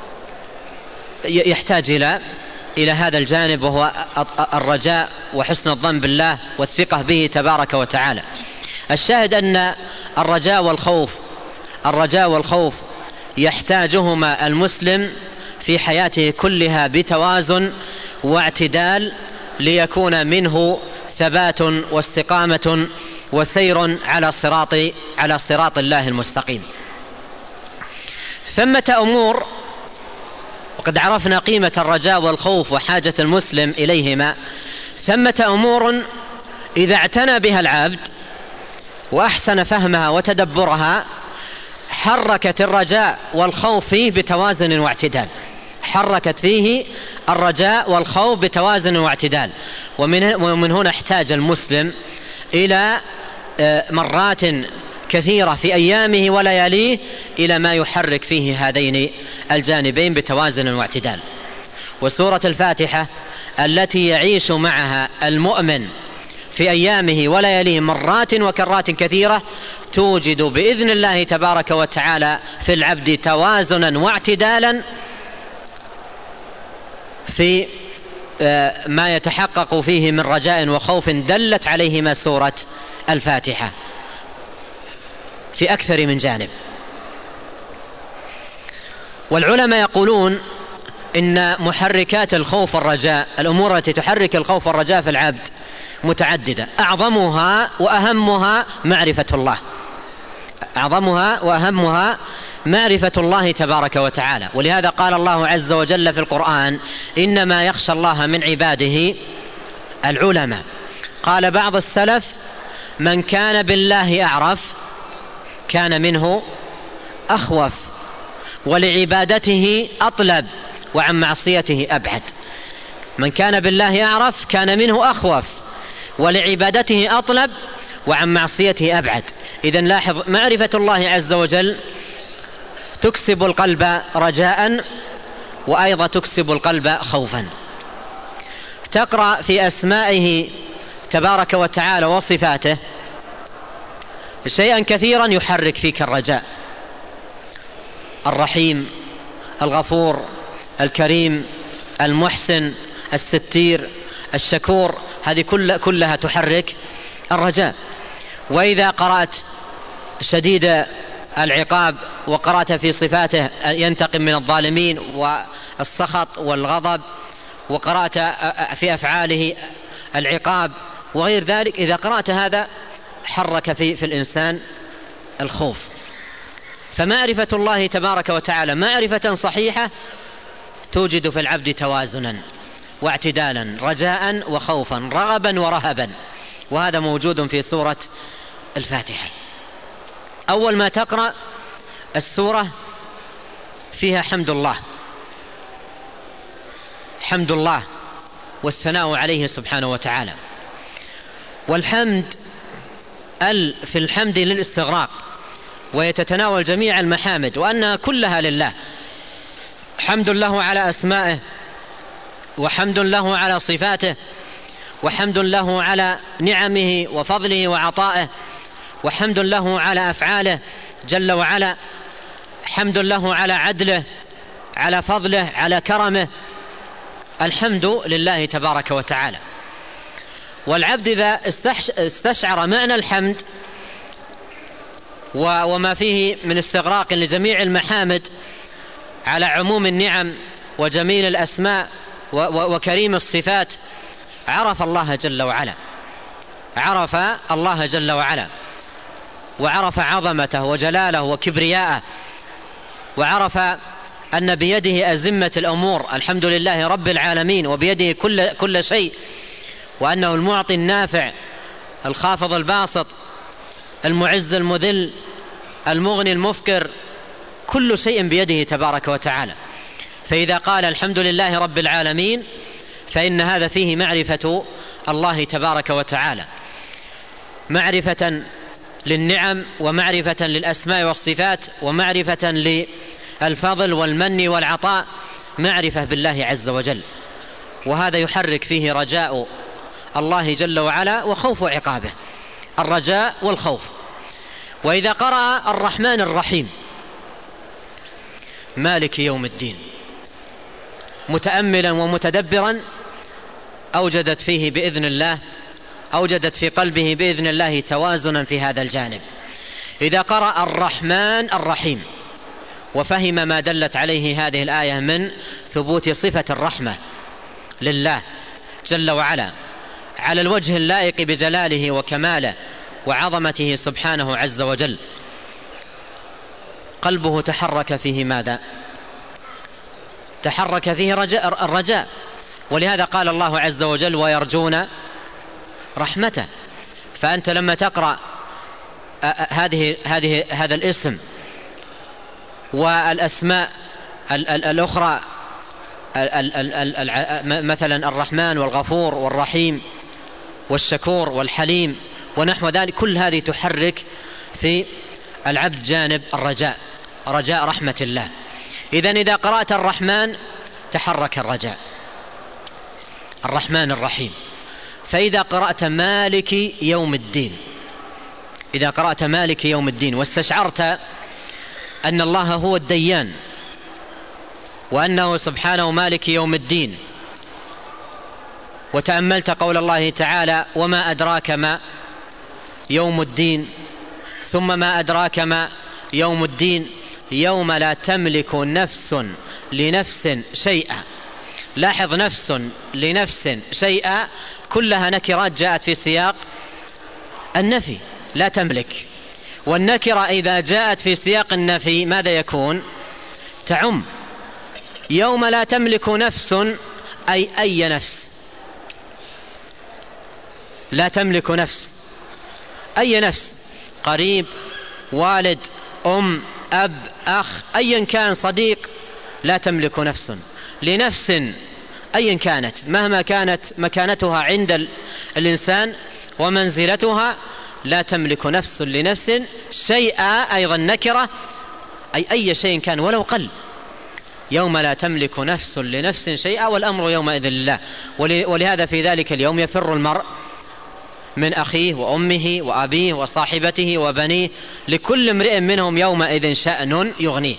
يحتاج إلى إلى هذا الجانب وهو الرجاء وحسن الظن بالله والثقة به تبارك وتعالى. الشاهد أن الرجاء والخوف الرجاء والخوف يحتاجهما المسلم في حياته كلها بتوازن واعتدال ليكون منه ثبات واستقامة وسير على صراط على صراط الله المستقيم. ثمة أمور، وقد عرفنا قيمة الرجاء والخوف وحاجة المسلم إليهما، ثمة أمور إذا اعتنى بها العبد وأحسن فهمها وتدبرها حركت الرجاء والخوف فيه بتوازن واعتدال، حركت فيه الرجاء والخوف بتوازن واعتدال. ومن هنا احتاج المسلم إلى مرات كثيرة في أيامه ولياليه إلى ما يحرك فيه هذين الجانبين بتوازن واعتدال. وسورة الفاتحة التي يعيش معها المؤمن في أيامه ولياليه مرات وكرات كثيرة توجد بإذن الله تبارك وتعالى في العبد توازنا واعتدالا في ما يتحقق فيه من رجاء وخوف دلت عليهما سورة الفاتحة في أكثر من جانب. والعلماء يقولون إن محركات الخوف والرجاء، الأمور التي تحرك الخوف والرجاء في العبد متعددة، أعظمها وأهمها معرفة الله، أعظمها وأهمها معرفة الله تبارك وتعالى. ولهذا قال الله عز وجل في القرآن: إنما يخشى الله من عباده العلماء. قال بعض السلف: من كان بالله أعرف كان منه أخوف. ولعبادته أطلب وعن معصيته أبعد. من كان بالله أعرف كان منه أخوف، ولعبادته أطلب وعن معصيته أبعد. إذن لاحظ، معرفة الله عز وجل تكسب القلب رجاء، وأيضا تكسب القلب خوفا. تقرأ في أسمائه تبارك وتعالى وصفاته شيئا كثيرا يحرك فيك الرجاء: الرحيم، الغفور، الكريم، المحسن، الستير، الشكور، هذه كل كلها تحرك الرجاء. وإذا قرأت شديد العقاب وقرأت في صفاته ينتقم من الظالمين والسخط والغضب، وقرأت في أفعاله العقاب وغير ذلك، إذا قرأت هذا حرك في, في الإنسان الخوف. فمعرفة الله تبارك وتعالى معرفة صحيحة توجد في العبد توازنا واعتدالا، رجاء وخوفا، رغبا ورهبا، وهذا موجود في سورة الفاتحة. أول ما تقرأ السورة فيها حمد الله، حمد الله والثناء عليه سبحانه وتعالى. والحمد ال في الحمد للاستغراق، ويتتناول جميع المحامد وأنها كلها لله. حمد له على أسمائه، وحمد له على صفاته، وحمد له على نعمه وفضله وعطائه، وحمد له على أفعاله جل وعلا، حمد له على عدله، على فضله، على كرمه. الحمد لله تبارك وتعالى. والعبد إذا استشعر معنى الحمد وما فيه من استغراق لجميع المحامد على عموم النعم وجميل الأسماء وكريم الصفات، عرف الله جل وعلا، عرف الله جل وعلا، وعرف عظمته وجلاله وكبرياءه، وعرف أن بيده أزمة الأمور، الحمد لله رب العالمين، وبيده كل, كل شيء، وأنه المعطي النافع، الخافض الباسط، المعز المذل، المغني المفكر، كل شيء بيده تبارك وتعالى. فإذا قال الحمد لله رب العالمين فإن هذا فيه معرفة الله تبارك وتعالى، معرفة للنعم، ومعرفة للأسماء والصفات، ومعرفة للفضل والمن والعطاء، معرفة بالله عز وجل. وهذا يحرك فيه رجاء الله جل وعلا وخوف عقابه، الرجاء والخوف. وإذا قرأ الرحمن الرحيم مالك يوم الدين متأملا ومتدبرا، أوجدت فيه بإذن الله، أوجدت في قلبه بإذن الله توازنا في هذا الجانب. إذا قرأ الرحمن الرحيم وفهم ما دلت عليه هذه الآية من ثبوت صفة الرحمة لله جل وعلا على الوجه اللائق بجلاله وكماله وعظمته سبحانه عز وجل، قلبه تحرك فيه ماذا؟ تحرك فيه رجاء الرجاء. ولهذا قال الله عز وجل: ويرجون رحمته. فأنت لما تقرأ هذه هذه هذا الاسم والأسماء الأخرى، مثلا الرحمن والغفور والرحيم والشكور والحليم ونحو ذلك، كل هذه تحرك في العبد جانب الرجاء، رجاء رحمة الله. إذن إذا قرأت الرحمن تحرك الرجاء، الرحمن الرحيم. فإذا قرأت مالك يوم الدين، إذا قرأت مالك يوم الدين واستشعرت أن الله هو الديان، وأنه سبحانه مالك يوم الدين، وتأملت قول الله تعالى: وما أدراك ما يوم الدين، ثم ما أدراك ما يوم الدين، يوم لا تملك نفس لنفس شيئا. لاحظ، نفس لنفس شيئا كلها نكرات جاءت في سياق النفي، لا تملك. والنكرة إذا جاءت في سياق النفي ماذا يكون؟ تعم. يوم لا تملك نفس أي أي نفس، لا تملك نفس، أي نفس، قريب، والد، أم، أب، أخ، أيا كان، صديق، لا تملك نفس لنفس أيا كانت مهما كانت مكانتها عند الإنسان ومنزلتها، لا تملك نفس لنفس شيئا، أيضا نكرة، أي أي شيء كان ولو قل. يوم لا تملك نفس لنفس شيئا والأمر يومئذ لله. ولهذا في ذلك اليوم يفر المرء من أخيه وأمه وأبيه وصاحبته وبنيه، لكل امرئ منهم يومئذ شأن يغنيه.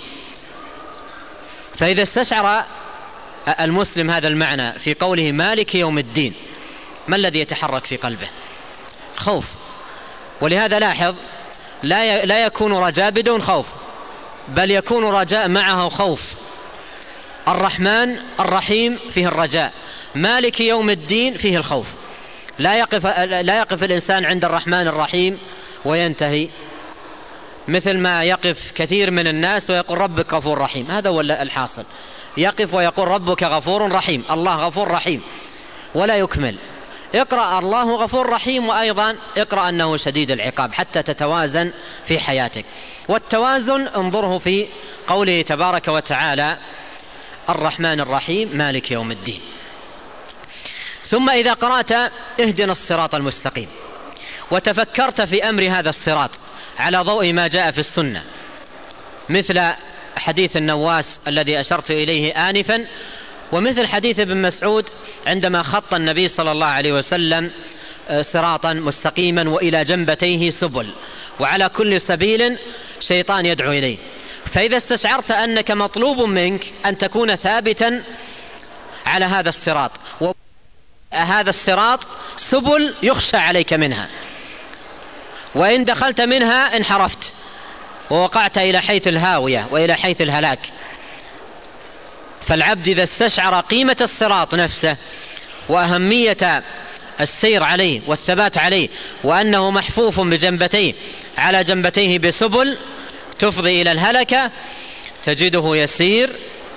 فإذا استشعر المسلم هذا المعنى في قوله مالك يوم الدين، ما الذي يتحرك في قلبه؟ خوف. ولهذا لاحظ لا لا يكون رجاء بدون خوف، بل يكون رجاء معه خوف. الرحمن الرحيم فيه الرجاء، مالك يوم الدين فيه الخوف. لا يقف لا يقف الإنسان عند الرحمن الرحيم وينتهي، مثل ما يقف كثير من الناس ويقول ربك غفور رحيم. هذا هو الحاصل، يقف ويقول ربك غفور رحيم، الله غفور رحيم، ولا يكمل. اقرأ الله غفور رحيم، وأيضا اقرأ أنه شديد العقاب، حتى تتوازن في حياتك. والتوازن انظره في قوله تبارك وتعالى الرحمن الرحيم مالك يوم الدين. ثم إذا قرأت اهدنا الصراط المستقيم وتفكرت في أمر هذا الصراط على ضوء ما جاء في السنة، مثل حديث النواس الذي أشرت إليه آنفا، ومثل حديث ابن مسعود عندما خط النبي صلى الله عليه وسلم صراطا مستقيما وإلى جنبتيه سبل، وعلى كل سبيل شيطان يدعو إليه. فإذا استشعرت أنك مطلوب منك أن تكون ثابتا على هذا الصراط، وهذا الصراط سبل يخشى عليك منها، وإن دخلت منها انحرفت ووقعت إلى حيث الهاوية وإلى حيث الهلاك. فالعبد إذا استشعر قيمة الصراط نفسه وأهمية السير عليه والثبات عليه، وأنه محفوف بجنبتيه على جنبتيه بسبل تفضي إلى الهلكة، تجده يسير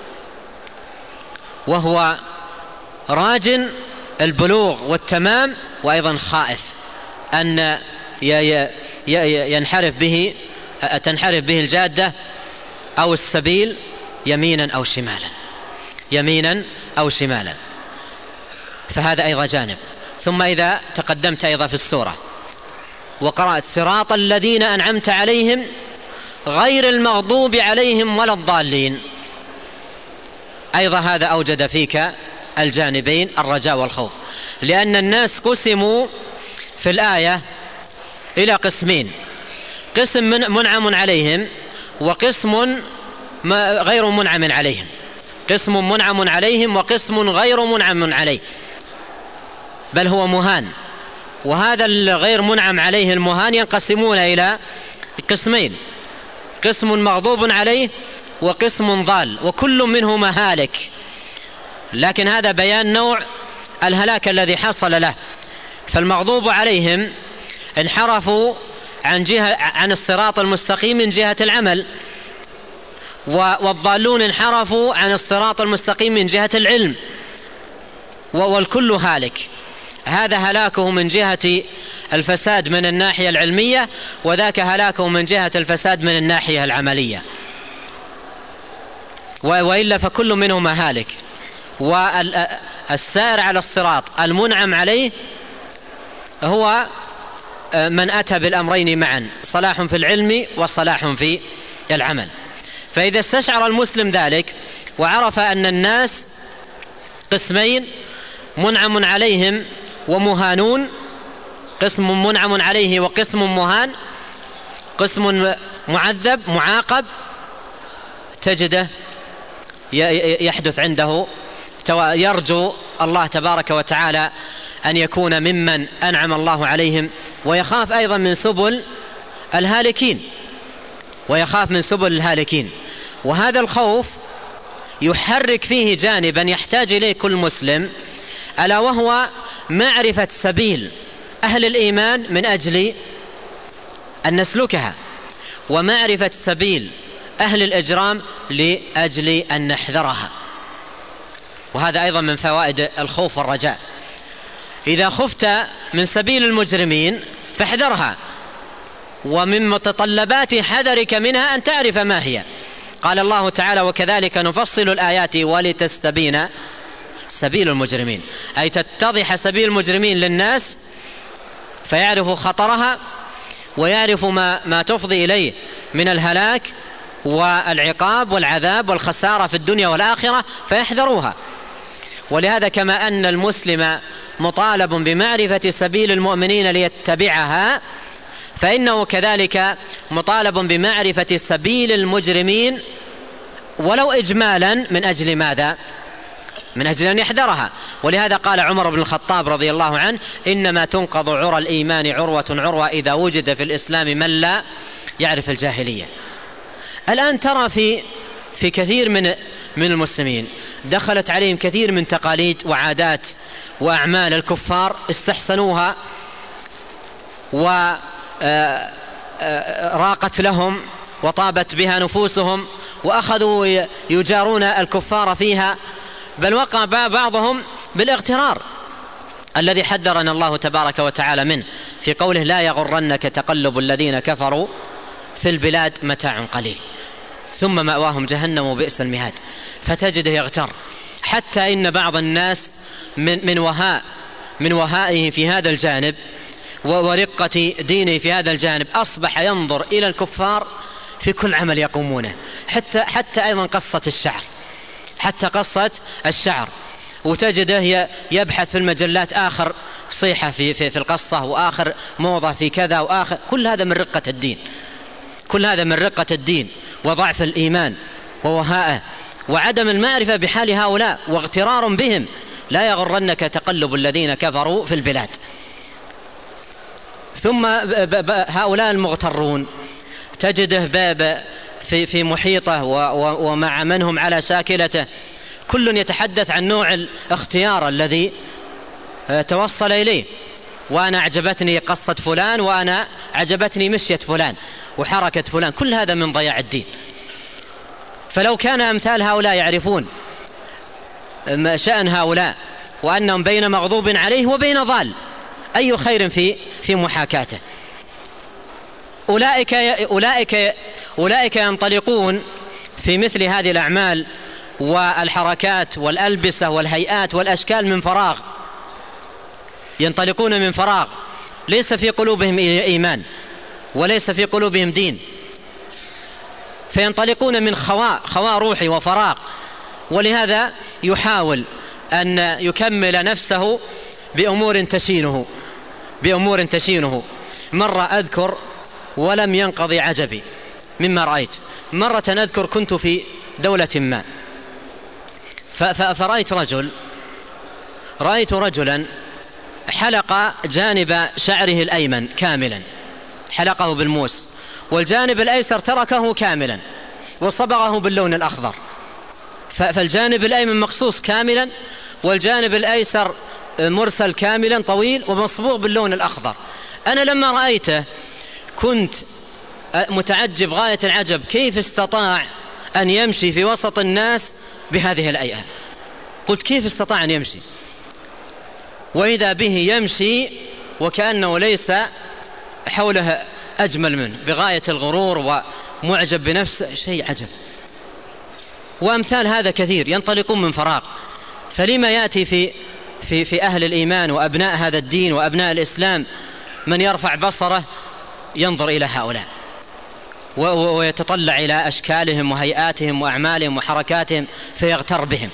وهو راج البلوغ والتمام، وأيضا خائف أن ينحرف به تنحرف به الجادة أو السبيل يمينا أو شمالا، يمينا أو شمالا. فهذا أيضا جانب. ثم إذا تقدمت أيضا في السورة وقرأت صراط الذين أنعمت عليهم غير المغضوب عليهم ولا الضالين، أيضا هذا أوجد فيك الجانبين الرجاء والخوف، لأن الناس قسموا في الآية إلى قسمين: قسم منعم عليهم وقسم غير منعم عليهم، قسم منعم عليهم وقسم غير منعم عليه، بل هو مهان. وهذا الغير منعم عليه المهان ينقسمون إلى قسمين: قسم مغضوب عليه وقسم ضال، وكل منهما هالك. لكن هذا بيان نوع الهلاك الذي حصل له. فالمغضوب عليهم انحرفوا عن جهة عن الصراط المستقيم من جهة العمل، والضالون انحرفوا عن الصراط المستقيم من جهة العلم، والكل هالك. هذا هلاكه من جهة الفساد من الناحية العلمية، وذاك هلاكه من جهة الفساد من الناحية العملية، وإلا فكل منهما هالك. والسائر على الصراط المنعم عليه هو من أتى بالأمرين معا: صلاح في العلم وصلاح في العمل. فإذا استشعر المسلم ذلك وعرف أن الناس قسمين: منعم عليهم ومهانون، قسم منعم عليه وقسم مهان، قسم معذب معاقب، تجده يحدث عنده يرجو الله تبارك وتعالى أن يكون ممن أنعم الله عليهم، ويخاف أيضا من سبل الهالكين ويخاف من سبل الهالكين. وهذا الخوف يحرك فيه جانبا يحتاج إليه كل مسلم، ألا وهو معرفة سبيل أهل الإيمان من أجل أن نسلكها، ومعرفة سبيل أهل الإجرام لأجل أن نحذرها. وهذا أيضا من فوائد الخوف والرجاء. إذا خفت من سبيل المجرمين فاحذرها، ومن متطلبات حذرك منها أن تعرف ما هي. قال الله تعالى: وكذلك نفصل الآيات ولتستبين سبيل المجرمين، أي تتضح سبيل المجرمين للناس فيعرفوا خطرها ويعرفوا ما, ما تفضي إليه من الهلاك والعقاب والعذاب والخسارة في الدنيا والآخرة فيحذروها. ولهذا كما أن المسلم مطالب بمعرفة سبيل المؤمنين ليتبعها، فإنه كذلك مطالب بمعرفة سبيل المجرمين ولو إجمالا. من أجل ماذا؟ من أجل أن يحذرها. ولهذا قال عمر بن الخطاب رضي الله عنه: إنما تنقض عرى الإيمان عروة عروة إذا وجد في الإسلام من لا يعرف الجاهلية. الآن ترى في في كثير من من المسلمين دخلت عليهم كثير من تقاليد وعادات وأعمال الكفار استحسنوها وراقت لهم وطابت بها نفوسهم، وأخذوا يجارون الكفار فيها، بل وقع بعضهم بالاغترار الذي حذرنا الله تبارك وتعالى منه في قوله: لا يغرنك تقلب الذين كفروا في البلاد متاع قليل ثم مأواهم جهنم وبئس المهاد. فتجده يغتر، حتى إن بعض الناس من من وهاء من وهائه في هذا الجانب ورقة دينه في هذا الجانب أصبح ينظر إلى الكفار في كل عمل يقومونه، حتى حتى أيضا قصة الشعر حتى قصة الشعر وتجده يبحث في المجلات آخر صيحة في, في, في القصة، وآخر موضة في كذا، وآخر كل هذا من رقة الدين كل هذا من رقة الدين وضعف الإيمان ووهائه وعدم المعرفة بحال هؤلاء واغترار بهم. لا يغرنك تقلب الذين كفروا في البلاد. ثم هؤلاء المغترون تجده باب في في محيطه ومع من هم على شاكلته كل يتحدث عن نوع الاختيار الذي توصل إليه، وأنا أعجبتني قصة فلان، وأنا أعجبتني مشية فلان وحركة فلان. كل هذا من ضياع الدين. فلو كان أمثال هؤلاء يعرفون شأن هؤلاء وأنهم بين مغضوب عليه وبين ضال، أي خير في في محاكاته. أولئك أولئك أولئك ينطلقون في مثل هذه الأعمال والحركات والألبسة والهيئات والأشكال من فراغ، ينطلقون من فراغ، ليس في قلوبهم إيمان وليس في قلوبهم دين، فينطلقون من خواء خواء روحي وفراغ. ولهذا يحاول أن يكمل نفسه بأمور تشينه بأمور تشينه مرة أذكر ولم ينقضي عجبي مما رأيت. مرة أذكر كنت في دولة ما فرأيت رجل رأيت رجلا حلق جانب شعره الأيمن كاملا، حلقه بالموس، والجانب الأيسر تركه كاملا وصبغه باللون الأخضر. فالجانب الأيمن مقصوص كاملا والجانب الأيسر مرسل كاملا طويل ومصبوغ باللون الأخضر. أنا لما رأيته كنت متعجب غاية العجب، كيف استطاع أن يمشي في وسط الناس بهذه الهيئة؟ قلت كيف استطاع أن يمشي؟ وإذا به يمشي وكأنه ليس حوله أجمل منه، بغاية الغرور ومعجب بنفسه، شيء عجب. وأمثال هذا كثير ينطلقون من فراغ. فلما يأتي في في في أهل الإيمان وأبناء هذا الدين وأبناء الإسلام من يرفع بصره ينظر إلى هؤلاء ويتطلع إلى أشكالهم وهيئاتهم وأعمالهم وحركاتهم فيغتر بهم.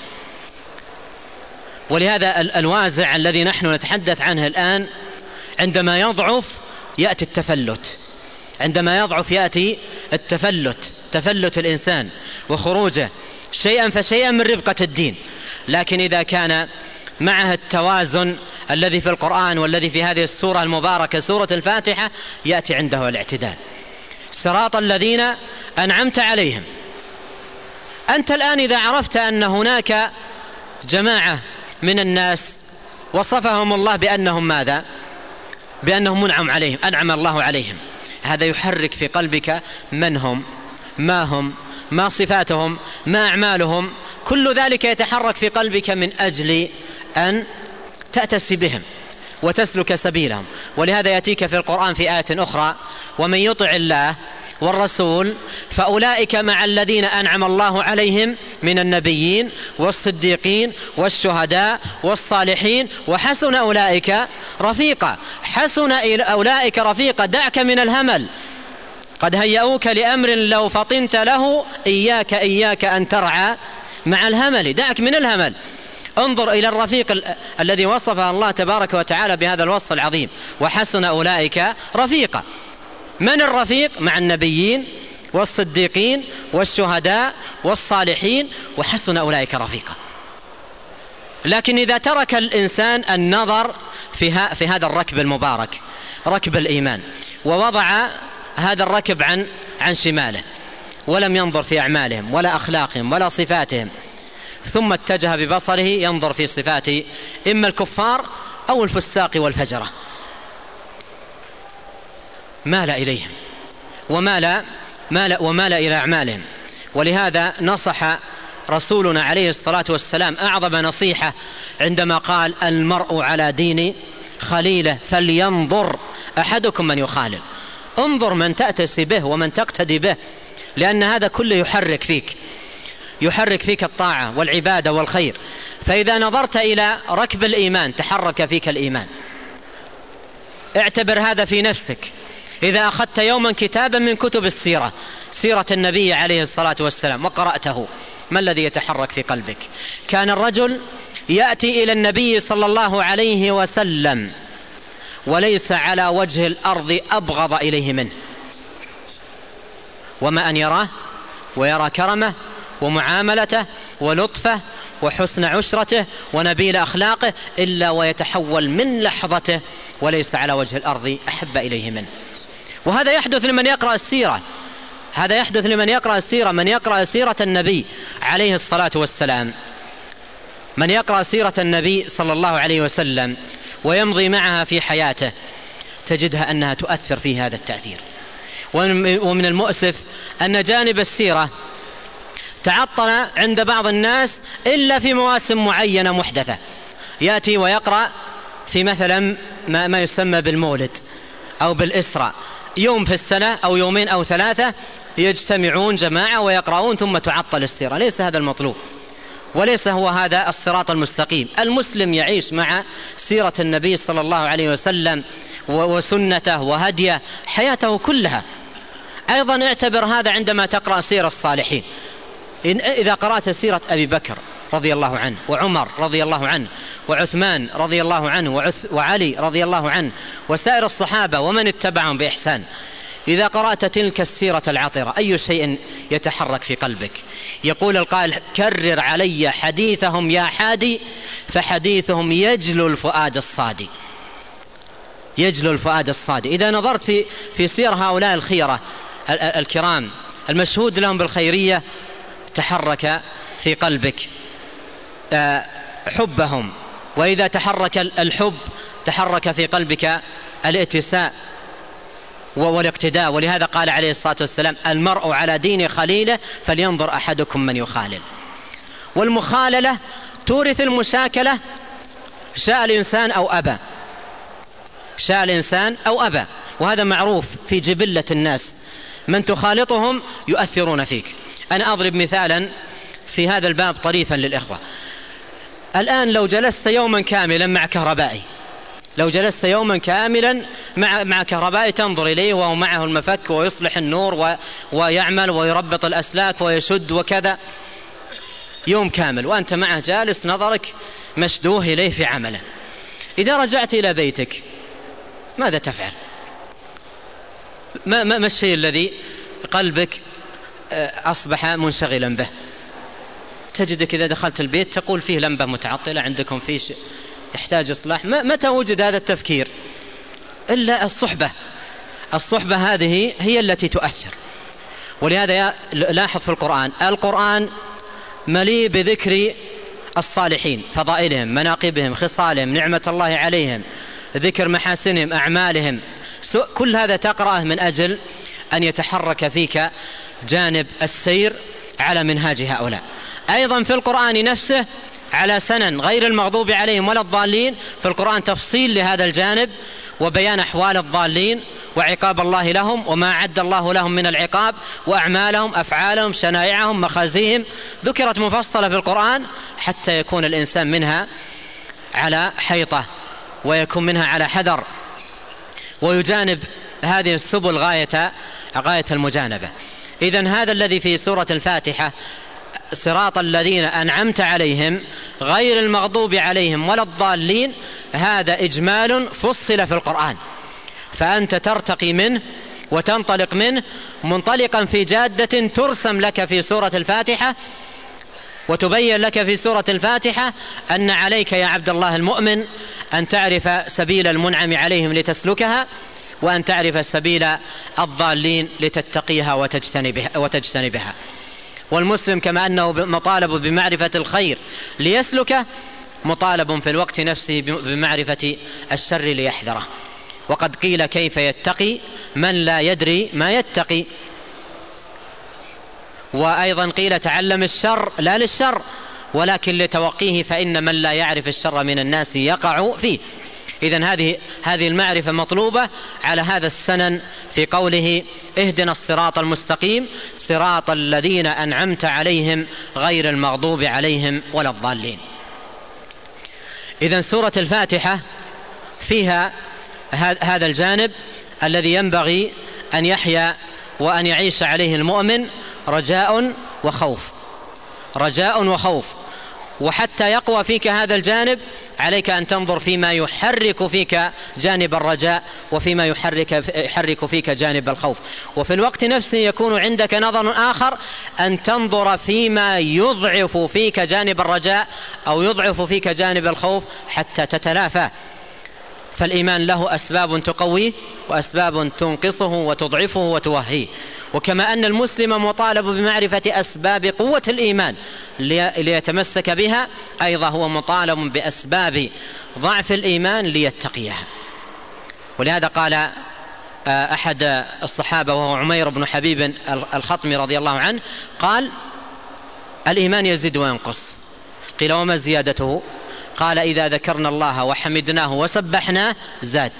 ولهذا الوازع الذي نحن نتحدث عنه الآن عندما يضعف يأتي التفلت، عندما يضعف يأتي التفلت تفلت الإنسان وخروجه شيئا فشيئا من ربقة الدين. لكن إذا كان معها التوازن الذي في القرآن والذي في هذه السورة المباركة سورة الفاتحة يأتي عنده الاعتدال. صراط الذين أنعمت عليهم. أنت الآن إذا عرفت أن هناك جماعة من الناس وصفهم الله بأنهم ماذا؟ بأنهم منعم عليهم، أنعم الله عليهم، هذا يحرك في قلبك من هم، ما هم، ما صفاتهم، ما أعمالهم، كل ذلك يتحرك في قلبك من أجل أن تأتسي بهم وتسلك سبيلهم. ولهذا يأتيك في القرآن في آية أخرى ومن يطع الله والرسول فأولئك مع الذين أنعم الله عليهم من النبيين والصديقين والشهداء والصالحين وحسن أولئك رفيقا. حسن أولئك رفيقا، دعك من الهمل، قد هيئوك لأمر لو فطنت له إياك إياك أن ترعى مع الهمل، دعك من الهمل. انظر إلى الرفيق ال الذي وصفه الله تبارك وتعالى بهذا الوصف العظيم، وحسن أولئك رفيقا. من الرفيق؟ مع النبيين والصديقين والشهداء والصالحين وحسن أولئك رفيقا. لكن إذا ترك الإنسان النظر في, ها في هذا الركب المبارك، ركب الإيمان، ووضع هذا الركب عن, عن شماله، ولم ينظر في أعمالهم ولا أخلاقهم ولا صفاتهم، ثم اتجه ببصره ينظر في صفات إما الكفار أو الفساق والفجرة، مال إليهم ومال, مال ومال إلى أعمالهم. ولهذا نصح رسولنا عليه الصلاة والسلام أعظم نصيحة عندما قال: المرء على دين خليله فلينظر أحدكم من يخالل. انظر من تأتسي به ومن تقتدي به، لأن هذا كله يحرك فيك يحرك فيك الطاعة والعبادة والخير. فإذا نظرت إلى ركب الإيمان تحرك فيك الإيمان. اعتبر هذا في نفسك. إذا أخذت يوما كتابا من كتب السيرة، سيرة النبي عليه الصلاة والسلام، وقرأته، ما الذي يتحرك في قلبك؟ كان الرجل يأتي إلى النبي صلى الله عليه وسلم وليس على وجه الأرض أبغض إليه منه، وما أن يراه ويرى كرمه ومعاملته ولطفه وحسن عشرته ونبيل أخلاقه، إلا ويتحول من لحظته وليس على وجه الأرض أحب إليه منه. وهذا يحدث لمن يقرأ السيرة، هذا يحدث لمن يقرأ السيرة من يقرأ سيرة النبي عليه الصلاة والسلام، من يقرأ سيرة النبي صلى الله عليه وسلم ويمضي معها في حياته تجدها أنها تؤثر فيه هذا التأثير. ومن المؤسف أن جانب السيرة تعطل عند بعض الناس إلا في مواسم معينة محدثة، يأتي ويقرأ في مثلا ما, ما يسمى بالمولد أو بالإسراء، يوم في السنة أو يومين أو ثلاثة يجتمعون جماعة ويقرؤون ثم تعطل السيرة. ليس هذا المطلوب، وليس هو هذا الصراط المستقيم. المسلم يعيش مع سيرة النبي صلى الله عليه وسلم وسنته وهديه حياته كلها. أيضا اعتبر هذا عندما تقرأ سيرة الصالحين. إذا قرأت سيرة أبي بكر رضي الله عنه وعمر رضي الله عنه وعثمان رضي الله عنه وعلي رضي الله عنه وسائر الصحابة ومن اتبعهم بإحسان، إذا قرأت تلك السيرة العطرة أي شيء يتحرك في قلبك؟ يقول القائل: كرر علي حديثهم يا حادي فحديثهم يجلو الفؤاد الصادي، يجلو الفؤاد الصادي. إذا نظرت في, في سير هؤلاء الخيرة الكرام المشهود لهم بالخيرية تحرك في قلبك حبهم، وإذا تحرك الحب تحرك في قلبك الاتساء والاقتداء. ولهذا قال عليه الصلاة والسلام: المرء على دين خليله فلينظر أحدكم من يخالل. والمخاللة تورث المشاكلة شاء الإنسان أو أبى، شاء الإنسان أو أبى، وهذا معروف في جبلة الناس، من تخالطهم يؤثرون فيك. أنا أضرب مثالا في هذا الباب طريفا للإخوة. الآن لو جلست يوما كاملا مع كهربائي، لو جلست يوما كاملا مع مع كهربائي تنظر إليه وهو معه المفك ويصلح النور و ويعمل ويربط الأسلاك ويشد وكذا، يوم كامل وأنت معه جالس نظرك مشدوه إليه في عمله، إذا رجعت إلى بيتك ماذا تفعل؟ ما, ما, ما الشيء الذي قلبك أصبح منشغلا به؟ تجدك إذا دخلت البيت تقول فيه لمبة متعطلة، عندكم فيه يحتاج إصلاح. متى وجد هذا التفكير؟ إلا الصحبة. الصحبة هذه هي التي تؤثر. ولهذا لاحظ في القرآن، القرآن مليء بذكر الصالحين، فضائلهم، مناقبهم، خصالهم، نعمة الله عليهم، ذكر محاسنهم، أعمالهم. كل هذا تقرأه من أجل أن يتحرك فيك جانب السير على منهاج هؤلاء. أيضا في القرآن نفسه على سنن غير المغضوب عليهم ولا الضالين، في القرآن تفصيل لهذا الجانب وبيان أحوال الضالين وعقاب الله لهم وما أعد الله لهم من العقاب وأعمالهم أفعالهم شنائعهم مخازيهم ذكرت مفصلة في القرآن حتى يكون الإنسان منها على حيطة ويكون منها على حذر ويجانب هذه السبل غاية غاية المجانبة. إذن هذا الذي في سورة الفاتحة صراط الذين أنعمت عليهم غير المغضوب عليهم ولا الضالين، هذا إجمال فصل في القرآن، فأنت ترتقي منه وتنطلق منه منطلقا في جادة ترسم لك في سورة الفاتحة وتبين لك في سورة الفاتحة أن عليك يا عبد الله المؤمن أن تعرف سبيل المنعم عليهم لتسلكها، وأن تعرف سبيل الضالين لتتقيها وتجتنبها, وتجتنبها. والمسلم كما أنه مطالب بمعرفة الخير ليسلكه، مطالب في الوقت نفسه بمعرفة الشر ليحذره. وقد قيل كيف يتقي من لا يدري ما يتقي، وأيضا قيل تعلم الشر لا للشر ولكن لتوقيه، فإن من لا يعرف الشر من الناس يقع فيه. إذن هذه هذه المعرفة مطلوبة على هذا السنن في قوله اهدنا الصراط المستقيم صراط الذين أنعمت عليهم غير المغضوب عليهم ولا الضالين. إذن سورة الفاتحة فيها هذا الجانب الذي ينبغي أن يحيا وأن يعيش عليه المؤمن، رجاء وخوف، رجاء وخوف. وحتى يقوى فيك هذا الجانب عليك أن تنظر فيما يحرك فيك جانب الرجاء وفيما يحرك, يحرك فيك جانب الخوف. وفي الوقت نفسه يكون عندك نظر آخر أن تنظر فيما يضعف فيك جانب الرجاء أو يضعف فيك جانب الخوف حتى تتلافى. فالإيمان له أسباب تقويه وأسباب تنقصه وتضعفه وتوهيه. وكما أن المسلم مطالب بمعرفة أسباب قوة الإيمان ليتمسك بها، أيضا هو مطالب بأسباب ضعف الإيمان ليتقيها. ولهذا قال أحد الصحابة وهو عمير بن حبيب الخطمي رضي الله عنه، قال الإيمان يزيد وينقص. قيل وما زيادته؟ قال إذا ذكرنا الله وحمدناه وسبحناه زاد،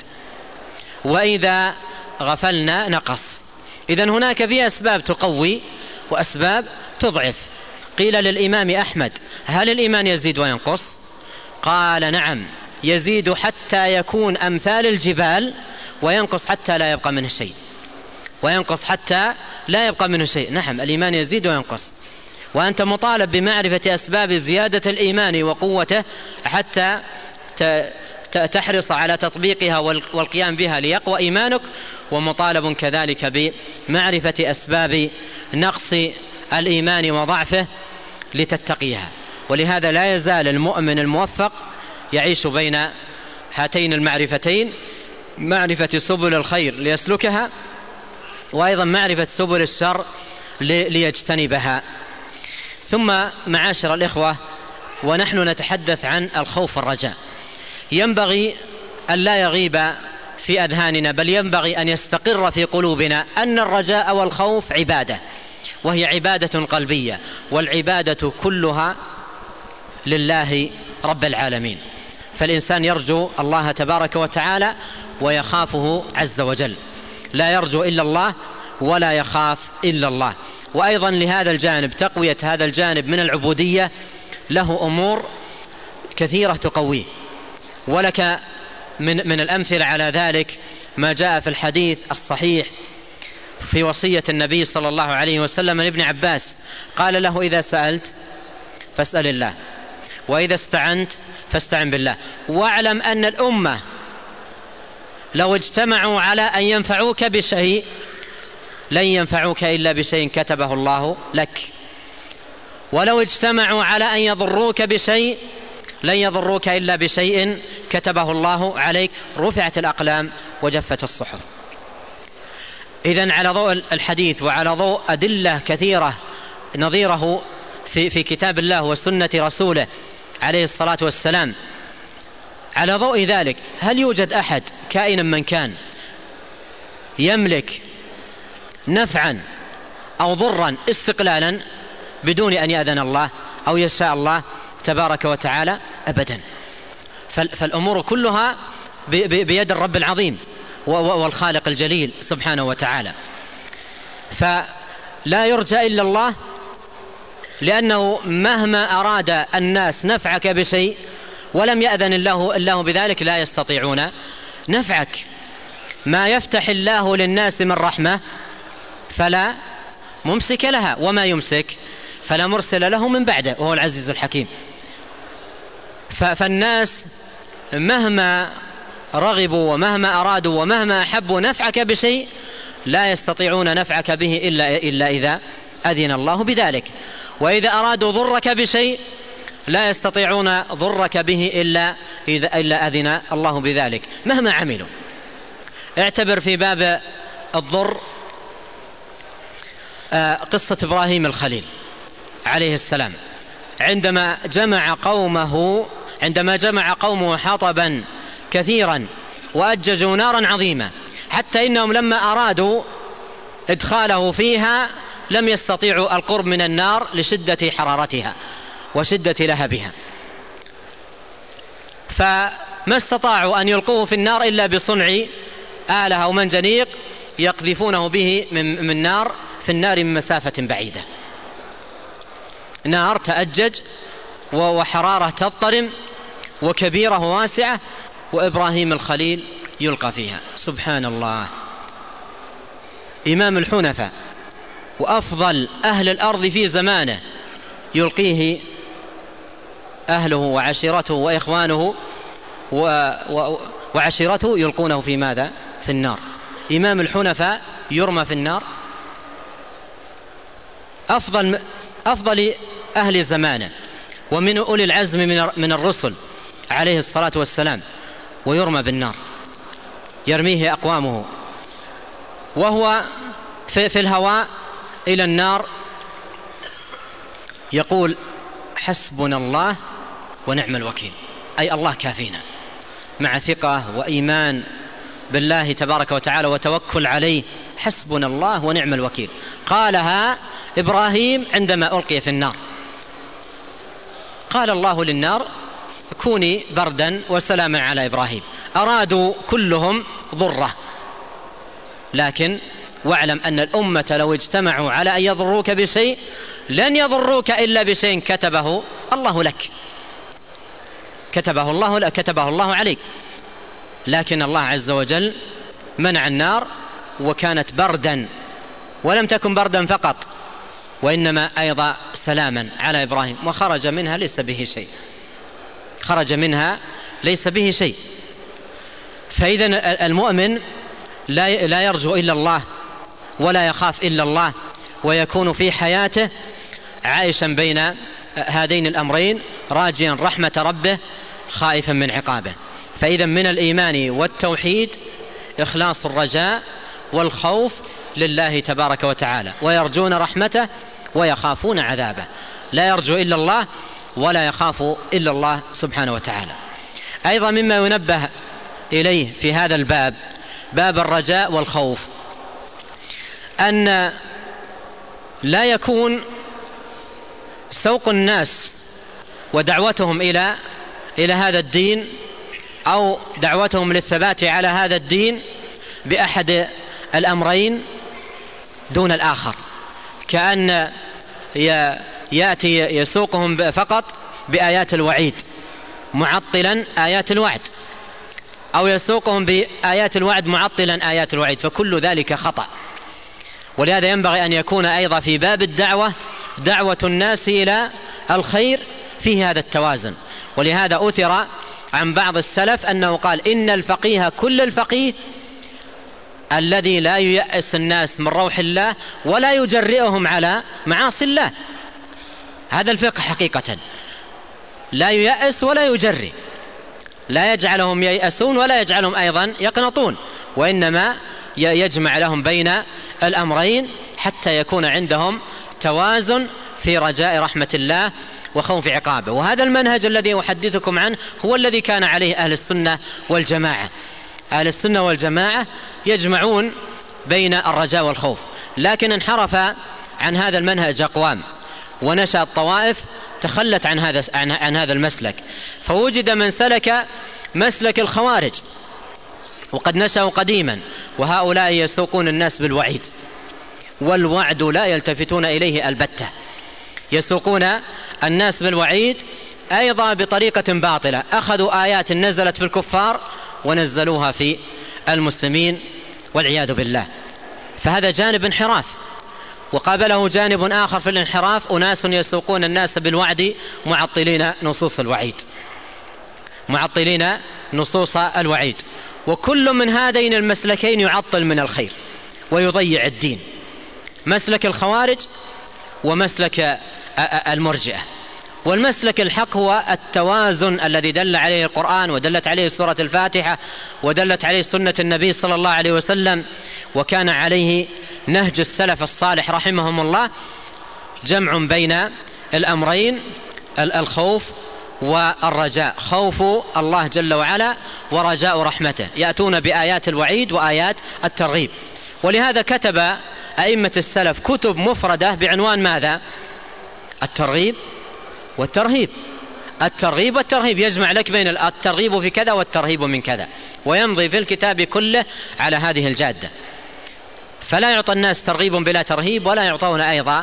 وإذا غفلنا نقص. إذن هناك في أسباب تقوي وأسباب تضعف. قيل للإمام أحمد هل الإيمان يزيد وينقص؟ قال نعم، يزيد حتى يكون أمثال الجبال وينقص حتى لا يبقى منه شيء، وينقص حتى لا يبقى منه شيء. نعم، الإيمان يزيد وينقص، وأنت مطالب بمعرفة أسباب زيادة الإيمان وقوته حتى تحرص على تطبيقها والقيام بها ليقوى إيمانك، ومطالب كذلك بمعرفة أسباب نقص الإيمان وضعفه لتتقيها. ولهذا لا يزال المؤمن الموفق يعيش بين هاتين المعرفتين، معرفة سبل الخير ليسلكها، وأيضا معرفة سبل الشر ليجتنبها. ثم معاشر الإخوة، ونحن نتحدث عن الخوف والرجاء، ينبغي أن لا يغيب في أذهاننا، بل ينبغي أن يستقر في قلوبنا أن الرجاء والخوف عبادة، وهي عبادة قلبية، والعبادة كلها لله رب العالمين. فالإنسان يرجو الله تبارك وتعالى ويخافه عز وجل، لا يرجو إلا الله ولا يخاف إلا الله. وأيضا لهذا الجانب، تقوية هذا الجانب من العبودية، له أمور كثيرة تقويه. ولك من, من الأمثلة على ذلك ما جاء في الحديث الصحيح في وصية النبي صلى الله عليه وسلم لابن عباس، قال له إذا سألت فاسأل الله، وإذا استعنت فاستعن بالله، واعلم أن الأمة لو اجتمعوا على أن ينفعوك بشيء لن ينفعوك إلا بشيء كتبه الله لك، ولو اجتمعوا على أن يضروك بشيء لن يضروك إلا بشيء كتبه الله عليك. رفعت الأقلام وجفت الصحف. إذن على ضوء الحديث وعلى ضوء أدلة كثيرة نظيره في, في كتاب الله وسنة رسوله عليه الصلاة والسلام، على ضوء ذلك هل يوجد أحد كائنا من كان يملك نفعا أو ضرا استقلالا بدون أن يأذن الله أو يشاء الله تبارك وتعالى؟ أبدا. فالأمور كلها بيد الرب العظيم، والخالق الجليل سبحانه وتعالى. فلا يرجى إلا الله، لأنه مهما أراد الناس نفعك بشيء ولم يأذن الله الله بذلك لا يستطيعون نفعك. ما يفتح الله للناس من رحمة فلا ممسك لها، وما يمسك فلا مرسل له من بعده، وهو العزيز الحكيم. فالناس مهما رغبوا ومهما أرادوا ومهما أحبوا نفعك بشيء لا يستطيعون نفعك به إلا, إلا إذا أذن الله بذلك، وإذا أرادوا ضرك بشيء لا يستطيعون ضرك به إلا إذا إلا أذن الله بذلك مهما عملوا. اعتبر في باب الضر قصة إبراهيم الخليل عليه السلام، عندما جمع قومه عندما جمع قومه حطبا كثيرا وأججوا نارا عظيمة، حتى إنهم لما أرادوا إدخاله فيها لم يستطيعوا القرب من النار لشدة حرارتها وشدة لهبها، فما استطاعوا أن يلقوه في النار إلا بصنع آلة أو منجنيق يقذفونه به من, من نار في النار من مسافة بعيدة. نار تأجج وحرارة تضطرم وكبيرة وواسعة، وإبراهيم الخليل يلقى فيها. سبحان الله، إمام الحنفاء وأفضل أهل الأرض في زمانه يلقيه أهله وعشيرته وإخوانه وعشيرته يلقونه في ماذا؟ في النار. إمام الحنفاء يرمى في النار، أفضل أفضل أهل زمانه ومن أولي العزم من الرسل عليه الصلاة والسلام، ويرمى بالنار، يرميه أقوامه وهو في الهواء إلى النار يقول حسبنا الله ونعم الوكيل، أي الله كافينا، مع ثقة وإيمان بالله تبارك وتعالى وتوكل عليه. حسبنا الله ونعم الوكيل قالها إبراهيم عندما ألقي في النار. قال الله للنار كوني بردا وسلاما على إبراهيم. أرادوا كلهم ضره، لكن واعلم أن الأمة لو اجتمعوا على أن يضروك بشيء لن يضروك إلا بشيء كتبه الله لك، كتبه الله لك، كتبه الله عليك. لكن الله عز وجل منع النار، وكانت بردا، ولم تكن بردا فقط وإنما أيضا سلاما على إبراهيم، وخرج منها ليس به شيء، خرج منها ليس به شيء. فإذا المؤمن لا يرجو إلا الله ولا يخاف إلا الله، ويكون في حياته عائشا بين هذين الأمرين، راجيا رحمة ربه خائفا من عقابه. فإذا من الإيمان والتوحيد إخلاص الرجاء والخوف لله تبارك وتعالى، ويرجون رحمته ويخافون عذابه. لا يرجو إلا الله ولا يخاف إلا الله سبحانه وتعالى. أيضا مما ينبه إليه في هذا الباب، باب الرجاء والخوف، أن لا يكون سوق الناس ودعوتهم إلى إلى هذا الدين أو دعوتهم للثبات على هذا الدين بأحد الأمرين دون الآخر، كأن يأتي يسوقهم فقط بآيات الوعيد معطلا آيات الوعد، أو يسوقهم بآيات الوعد معطلا آيات الوعيد، فكل ذلك خطأ. ولهذا ينبغي أن يكون أيضا في باب الدعوة دعوة الناس إلى الخير فيه هذا التوازن. ولهذا أثر عن بعض السلف أنه قال إن الفقيه كل الفقيه الذي لا ييأس الناس من روح الله ولا يجرئهم على معاصي الله. هذا الفقه حقيقة، لا ييأس ولا يجرئ، لا يجعلهم ييأسون ولا يجعلهم أيضا يقنطون، وإنما يجمع لهم بين الأمرين حتى يكون عندهم توازن في رجاء رحمة الله وخوف عقابه. وهذا المنهج الذي أحدثكم عنه هو الذي كان عليه أهل السنة والجماعة. أهل السنة والجماعة يجمعون بين الرجاء والخوف، لكن انحرف عن هذا المنهج أقوام، ونشأت طوائف تخلت عن هذا عن هذا المسلك، فوجد من سلك مسلك الخوارج وقد نشأوا قديما، وهؤلاء يسوقون الناس بالوعيد، والوعد لا يلتفتون إليه البتة. يسوقون الناس بالوعيد أيضا بطريقة باطلة، أخذوا آيات نزلت في الكفار ونزلوها في المسلمين والعياذ بالله. فهذا جانب انحراف. وقابله جانب آخر في الانحراف، أناس يسوقون الناس بالوعد معطلين نصوص الوعيد، معطلين نصوص الوعيد. وكل من هذين المسلكين يعطل من الخير ويضيع الدين، مسلك الخوارج ومسلك المرجئة. والمسلك الحق هو التوازن الذي دل عليه القرآن ودلت عليه سورة الفاتحة ودلت عليه سنة النبي صلى الله عليه وسلم، وكان عليه نهج السلف الصالح رحمهم الله، جمع بين الأمرين، الخوف والرجاء، خوف الله جل وعلا ورجاء رحمته، يأتون بآيات الوعيد وآيات الترغيب. ولهذا كتب أئمة السلف كتب مفردة بعنوان ماذا؟ الترغيب والترهيب. الترغيب والترهيب، يجمع لك بين الترغيب في كذا والترهيب من كذا، ويمضي في الكتاب كله على هذه الجادة. فلا يعطى الناس ترغيب بلا ترهيب، ولا يعطون أيضا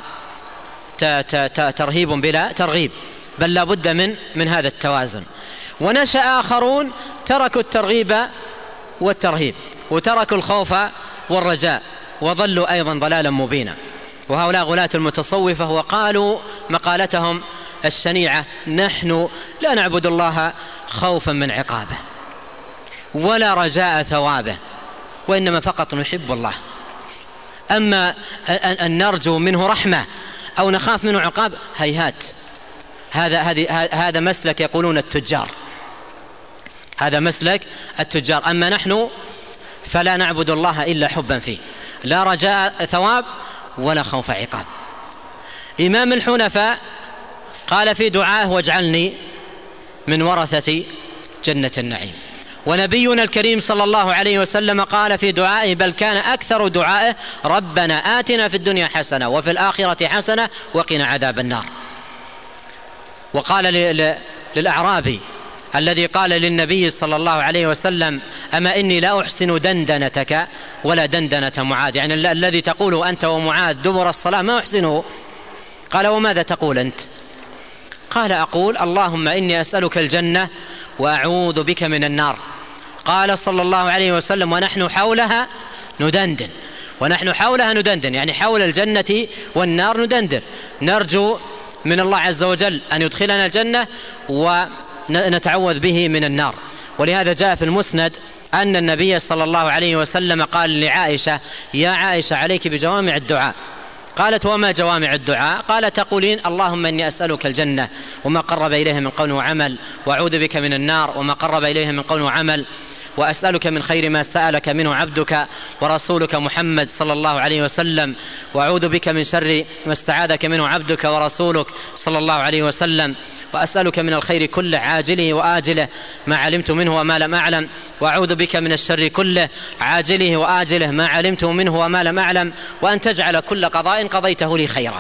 ترهيب بلا ترغيب، بل لا بد من من هذا التوازن. ونشأ آخرون تركوا الترغيب والترهيب، وتركوا الخوف والرجاء، وظلوا أيضا ضلالا مبينا. وهؤلاء غلاة المتصوفة، وقالوا مقالتهم الشنيعة: نحن لا نعبد الله خوفا من عقابه ولا رجاء ثوابه، وإنما فقط نحب الله. أما أن نرجو منه رحمة أو نخاف منه عقاب، هيهات. هذا هذا مسلك يقولون التجار، هذا مسلك التجار. أما نحن فلا نعبد الله إلا حبا فيه، لا رجاء ثواب ولا خوف عقاب. إمام الحنفاء قال في دعائه: واجعلني من ورثة جنة النعيم. ونبينا الكريم صلى الله عليه وسلم قال في دعائه، بل كان أكثر دعائه: ربنا آتنا في الدنيا حسنة وفي الآخرة حسنة وقنا عذاب النار. وقال للأعرابي الذي قال للنبي صلى الله عليه وسلم: أما إني لا أحسن دندنتك ولا دندنة معاذ، يعني الذي تقول أنت ومعاذ دبر الصلاة ما أحسنه. قال: وماذا تقول أنت؟ قال: أقول اللهم إني أسألك الجنة وأعوذ بك من النار. قال صلى الله عليه وسلم: ونحن حولها ندندن. ونحن حولها ندندن، يعني حول الجنة والنار ندندن، نرجو من الله عز وجل أن يدخلنا الجنة ونتعوذ به من النار. ولهذا جاء في المسند أن النبي صلى الله عليه وسلم قال لعائشة: يا عائشة عليك بجوامع الدعاء. قالت: وما جوامع الدعاء؟ قال: تقولين اللهم إني أسألك الجنة وما قرب إليها من قول وعمل، وأعوذ بك من النار وما قرب إليها من قول وعمل، وأسألك من خير ما سألك منه عبدك ورسولك محمد صلى الله عليه وسلم، وأعوذ بك من شر ما استعاذك منه عبدك ورسولك صلى الله عليه وسلم، وأسألك من الخير كله عاجله وآجله ما علمت منه وما لم أعلم، وأعوذ بك من الشر كله عاجله وآجله ما علمت منه وما لم أعلم، وأن تجعل كل قضاء قضيته لي خيرا.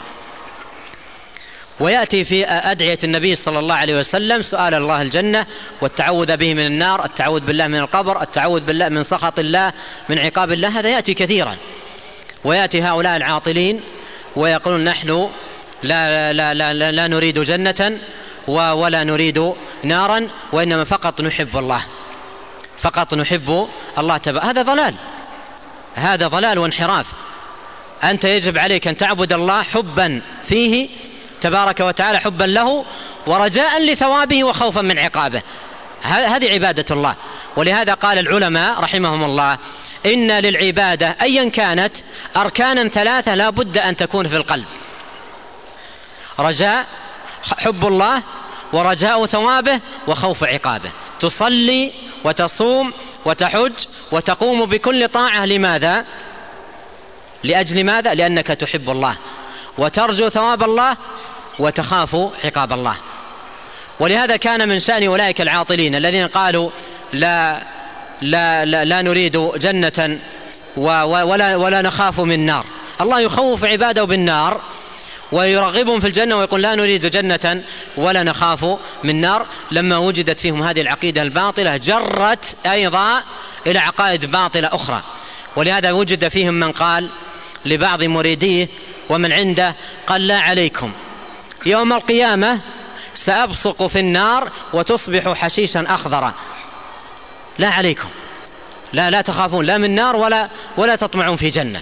ويأتي في أدعية النبي صلى الله عليه وسلم سؤال الله الجنة والتعوذ به من النار، التعوذ بالله من القبر، التعوذ بالله من سخط الله، من عقاب الله. هذا يأتي كثيرا. ويأتي هؤلاء العاطلين ويقولون: نحن لا, لا, لا, لا, لا نريد جنة ولا نريد نارا، وإنما فقط نحب الله، فقط نحب الله تبارك. هذا ضلال، هذا ضلال وانحراف. أنت يجب عليك أن تعبد الله حبا فيه تبارك وتعالى، حبا له ورجاء لثوابه وخوفا من عقابه. هذه عبادة الله. ولهذا قال العلماء رحمهم الله: إن للعبادة أيا كانت أركانا ثلاثة لا بد أن تكون في القلب: رجاء حب الله، ورجاء ثوابه، وخوف عقابه. تصلي وتصوم وتحج وتقوم بكل طاعة، لماذا؟ لأجل ماذا؟ لأنك تحب الله وترجو ثواب الله وتخاف عقاب الله. ولهذا كان من شأن أولئك العاطلين الذين قالوا لا, لا, لا, لا نريد جنة ولا, ولا نخاف من النار. الله يخوف عباده بالنار ويرغبهم في الجنة ويقول: لا نريد جنة ولا نخاف من النار. لما وجدت فيهم هذه العقيدة الباطلة جرت أيضا إلى عقائد باطلة أخرى. ولهذا وجد فيهم من قال لبعض مريديه ومن عنده، قال: لا عليكم، يوم القيامة سأبصق في النار وتصبح حشيشا أخضرا، لا عليكم، لا لا تخافون لا من نار ولا ولا تطمعون في جنة.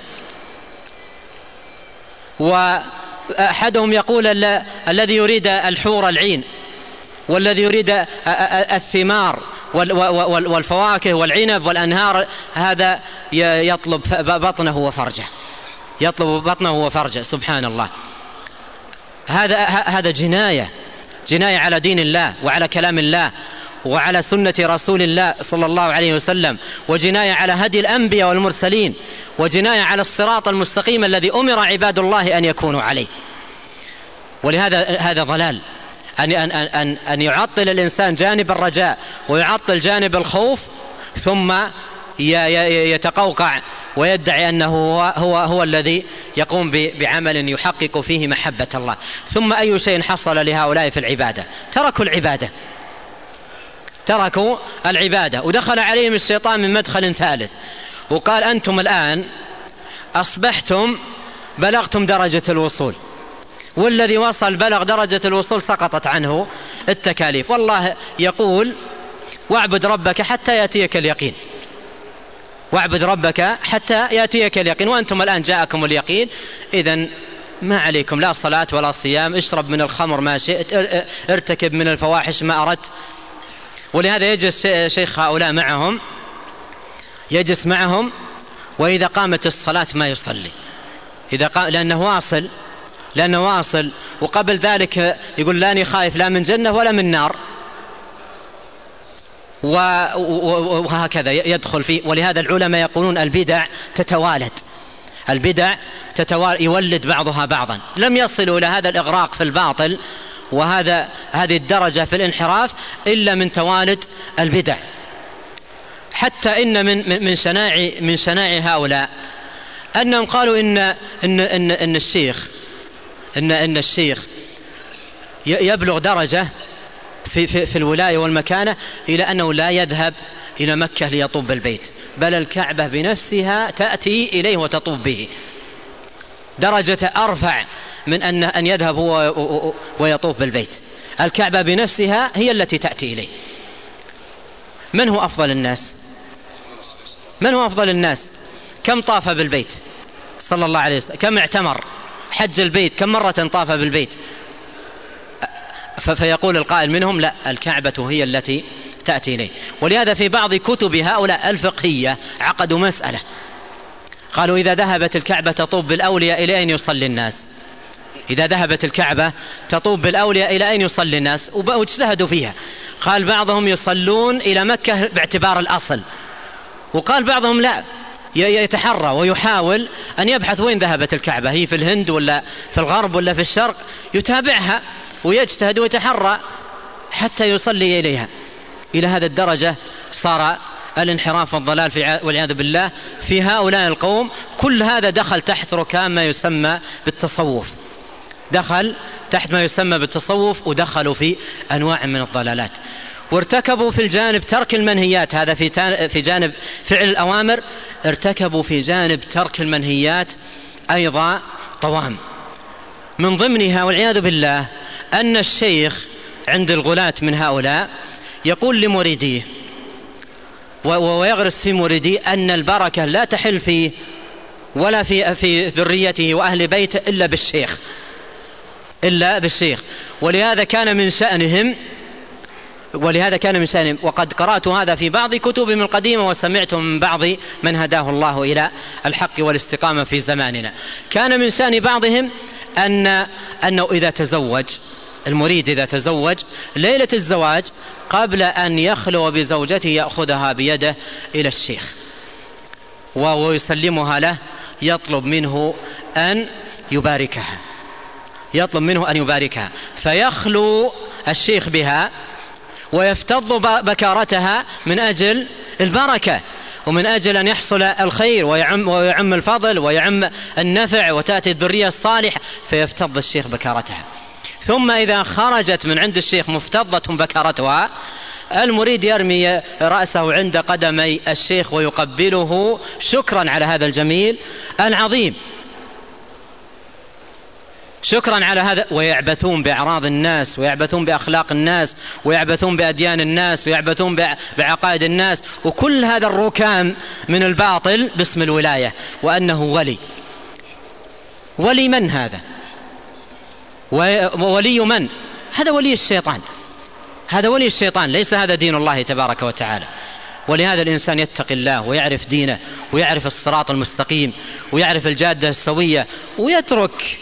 وأحدهم يقول: الذي يريد الحور العين والذي يريد الثمار والفواكه والعنب والأنهار، هذا يطلب بطنه وفرجه، يطلب بطنه وفرجه. سبحان الله، هذا هذا جناية جناية على دين الله وعلى كلام الله وعلى سنة رسول الله صلى الله عليه وسلم، وجناية على هدي الأنبياء والمرسلين، وجناية على الصراط المستقيم الذي أمر عباد الله أن يكونوا عليه. ولهذا هذا ضلال أن أن أن أن يعطل الإنسان جانب الرجاء ويعطل جانب الخوف، ثم يتقوقع ويدعي أنه هو هو, هو الذي يقوم بعمل يحقق فيه محبة الله. ثم أي شيء حصل لهؤلاء في العبادة؟ تركوا العبادة، تركوا العبادة ودخل عليهم الشيطان من مدخل ثالث وقال: أنتم الآن أصبحتم بلغتم درجة الوصول، والذي وصل بلغ درجة الوصول سقطت عنه التكاليف. والله يقول: واعبد ربك حتى يأتيك اليقين، واعبد ربك حتى يأتيك اليقين، وأنتم الآن جاءكم اليقين، إذن ما عليكم لا صلاة ولا صيام، اشرب من الخمر ما شئت، ارتكب من الفواحش ما أردت. ولهذا يجلس شيخ هؤلاء معهم، يجلس معهم وإذا قامت الصلاة ما يصلي، إذا قام لأنه واصل لأنه واصل وقبل ذلك يقول: لاني خايف لا من جنة ولا من نار، وهكذا يدخل فيه. ولهذا العلماء يقولون: البدع تتوالد، البدع تتوالد يولد بعضها بعضا. لم يصلوا إلى هذا الإغراق في الباطل وهذا هذه الدرجة في الانحراف إلا من توالد البدع. حتى إن من من شناع من شناع هؤلاء أنهم قالوا إن إن إن, إن الشيخ إن إن الشيخ يبلغ درجة في في في الولاية والمكانة إلى أنه لا يذهب إلى مكة ليطوف بالبيت، بل الكعبة بنفسها تأتي إليه وتطوف به، درجة أرفع من أن أن يذهب هو ويطوف بالبيت. الكعبة بنفسها هي التي تأتي إليه. من هو أفضل الناس؟ من هو أفضل الناس؟ كم طاف بالبيت صلى الله عليه وسلم؟ كم اعتمر؟ حج البيت كم مرة طاف بالبيت؟ فيقول القائل منهم: لا، الكعبة هي التي تأتي إليه. ولهذا في بعض كتب هؤلاء الفقهية عقدوا مسألة، قالوا: إذا ذهبت الكعبة تطوف بالأولياء إلى أين يصلي الناس؟ إذا ذهبت الكعبة تطوف بالأولياء إلى أين يصلي الناس؟ واجتهدوا فيها. قال بعضهم: يصلون إلى مكة باعتبار الأصل، وقال بعضهم: لا، يتحرى ويحاول أن يبحث وين ذهبت الكعبة، هي في الهند ولا في الغرب ولا في الشرق، يتابعها ويجتهد ويتحرى حتى يصلي إليها. إلى هذا الدرجة صار الانحراف والضلال والعياذ بالله في هؤلاء القوم. كل هذا دخل تحت ركام ما يسمى بالتصوف، دخل تحت ما يسمى بالتصوف، ودخلوا في أنواع من الضلالات، وارتكبوا في الجانب ترك المنهيات، هذا في في جانب فعل الأوامر، ارتكبوا في جانب ترك المنهيات أيضا طوام. من ضمنها والعياذ بالله أن الشيخ عند الغلاة من هؤلاء يقول لمريديه ويغرس في مريديه أن البركة لا تحل فيه ولا في في ذريته وأهل بيته إلا بالشيخ، إلا بالشيخ. ولهذا كان من شأنهم ولهذا كان من شأنهم وقد قرأت هذا في بعض كتبهم القديمة وسمعت من بعض من هداه الله إلى الحق والاستقامة في زماننا. كان من شأن بعضهم أن أنه إذا تزوج المريد إذا تزوج ليلة الزواج قبل أن يخلو بزوجته يأخذها بيده إلى الشيخ ويسلمها له، يطلب منه أن يباركها يطلب منه أن يباركها فيخلو الشيخ بها ويفتض بكارتها من أجل البركة ومن أجل أن يحصل الخير ويعم, ويعم الفضل ويعم النفع وتأتي الذرية الصالحة، فيفتض الشيخ بكارتها. ثم إذا خرجت من عند الشيخ مفتضة بكارتها المريد يرمي رأسه عند قدمي الشيخ ويقبله شكرا على هذا الجميل العظيم، شكرا على هذا. ويعبثون بأعراض الناس، ويعبثون بأخلاق الناس، ويعبثون بأديان الناس، ويعبثون بعقائد الناس، وكل هذا الركام من الباطل باسم الولاية وأنه ولي. ولي من هذا؟ ولي من؟ هذا ولي الشيطان، هذا ولي الشيطان، ليس هذا دين الله تبارك وتعالى. ولهذا الإنسان يتقي الله ويعرف دينه ويعرف الصراط المستقيم ويعرف الجادة السوية، ويترك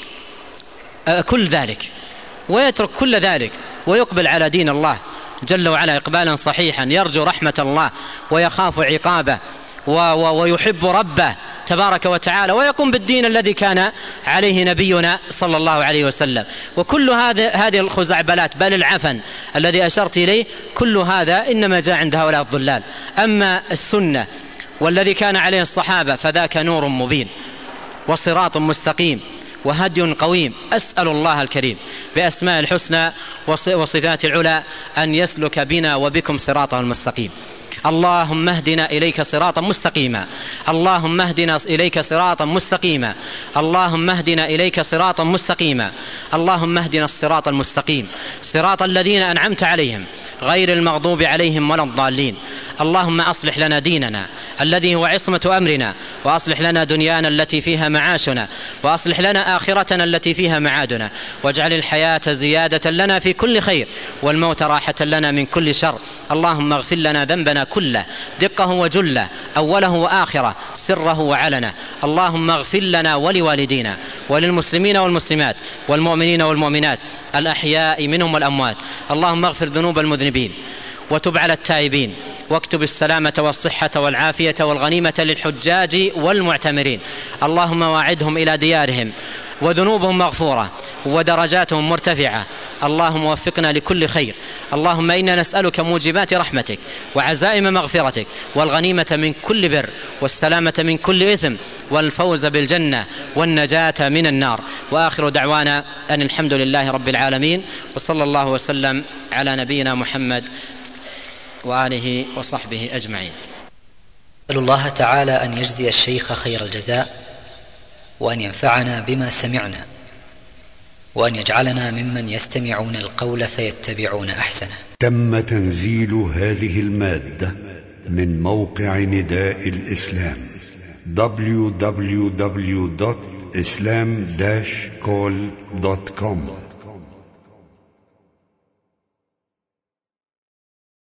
كل ذلك ويترك كل ذلك ويقبل على دين الله جل وعلا إقبالا صحيحا، يرجو رحمة الله ويخاف عقابه ويحب ربه تبارك وتعالى، ويقوم بالدين الذي كان عليه نبينا صلى الله عليه وسلم. وكل هذه هذه الخزعبلات بل العفن الذي أشرت إليه كل هذا إنما جاء عند هؤلاء الضلال. أما السنة والذي كان عليه الصحابة فذاك نور مبين وصراط مستقيم وهدي قويم. أسأل الله الكريم بأسماء الحسنى وصفات العلى أن يسلك بنا وبكم صراطه المستقيم. اللهم اهدنا إليك صراطا مستقيما، اللهم اهدنا إليك صراطا مستقيما، اللهم اهدنا إليك صراطا مستقيما، اللهم اهدنا الصراط المستقيم صراط الذين أنعمت عليهم غير المغضوب عليهم ولا الضالين. اللهم أصلح لنا ديننا الذي هو عصمة أمرنا، وأصلح لنا دنيانا التي فيها معاشنا، وأصلح لنا آخرتنا التي فيها معادنا، واجعل الحياة زيادة لنا في كل خير والموت راحة لنا من كل شر. اللهم اغفر لنا ذنبنا كله دقه وجله، أوله وآخره، سره وعلنه. اللهم اغفر لنا ولوالدينا وللمسلمين والمسلمات والمؤمنين والمؤمنات الأحياء منهم والأموات. اللهم اغفر ذنوب المذنبين وتب على التائبين، واكتب السلامة والصحة والعافية والغنيمة للحجاج والمعتمرين. اللهم واعدهم إلى ديارهم وذنوبهم مغفورة ودرجاتهم مرتفعة. اللهم وفقنا لكل خير. اللهم إنا نسألك موجبات رحمتك وعزائم مغفرتك والغنيمة من كل بر والسلامة من كل إثم والفوز بالجنة والنجاة من النار. وآخر دعوانا أن الحمد لله رب العالمين، وصلى الله وسلم على نبينا محمد وآله وصحبه أجمعين. أسأل الله تعالى أن يجزي الشيخ خير الجزاء، وأن ينفعنا بما سمعنا، وأن يجعلنا ممن يستمعون القول فيتبعون أحسنه. تم تنزيل هذه المادة من موقع نداء الإسلام دبليو دبليو دبليو دوت إسلام داش كول دوت كوم.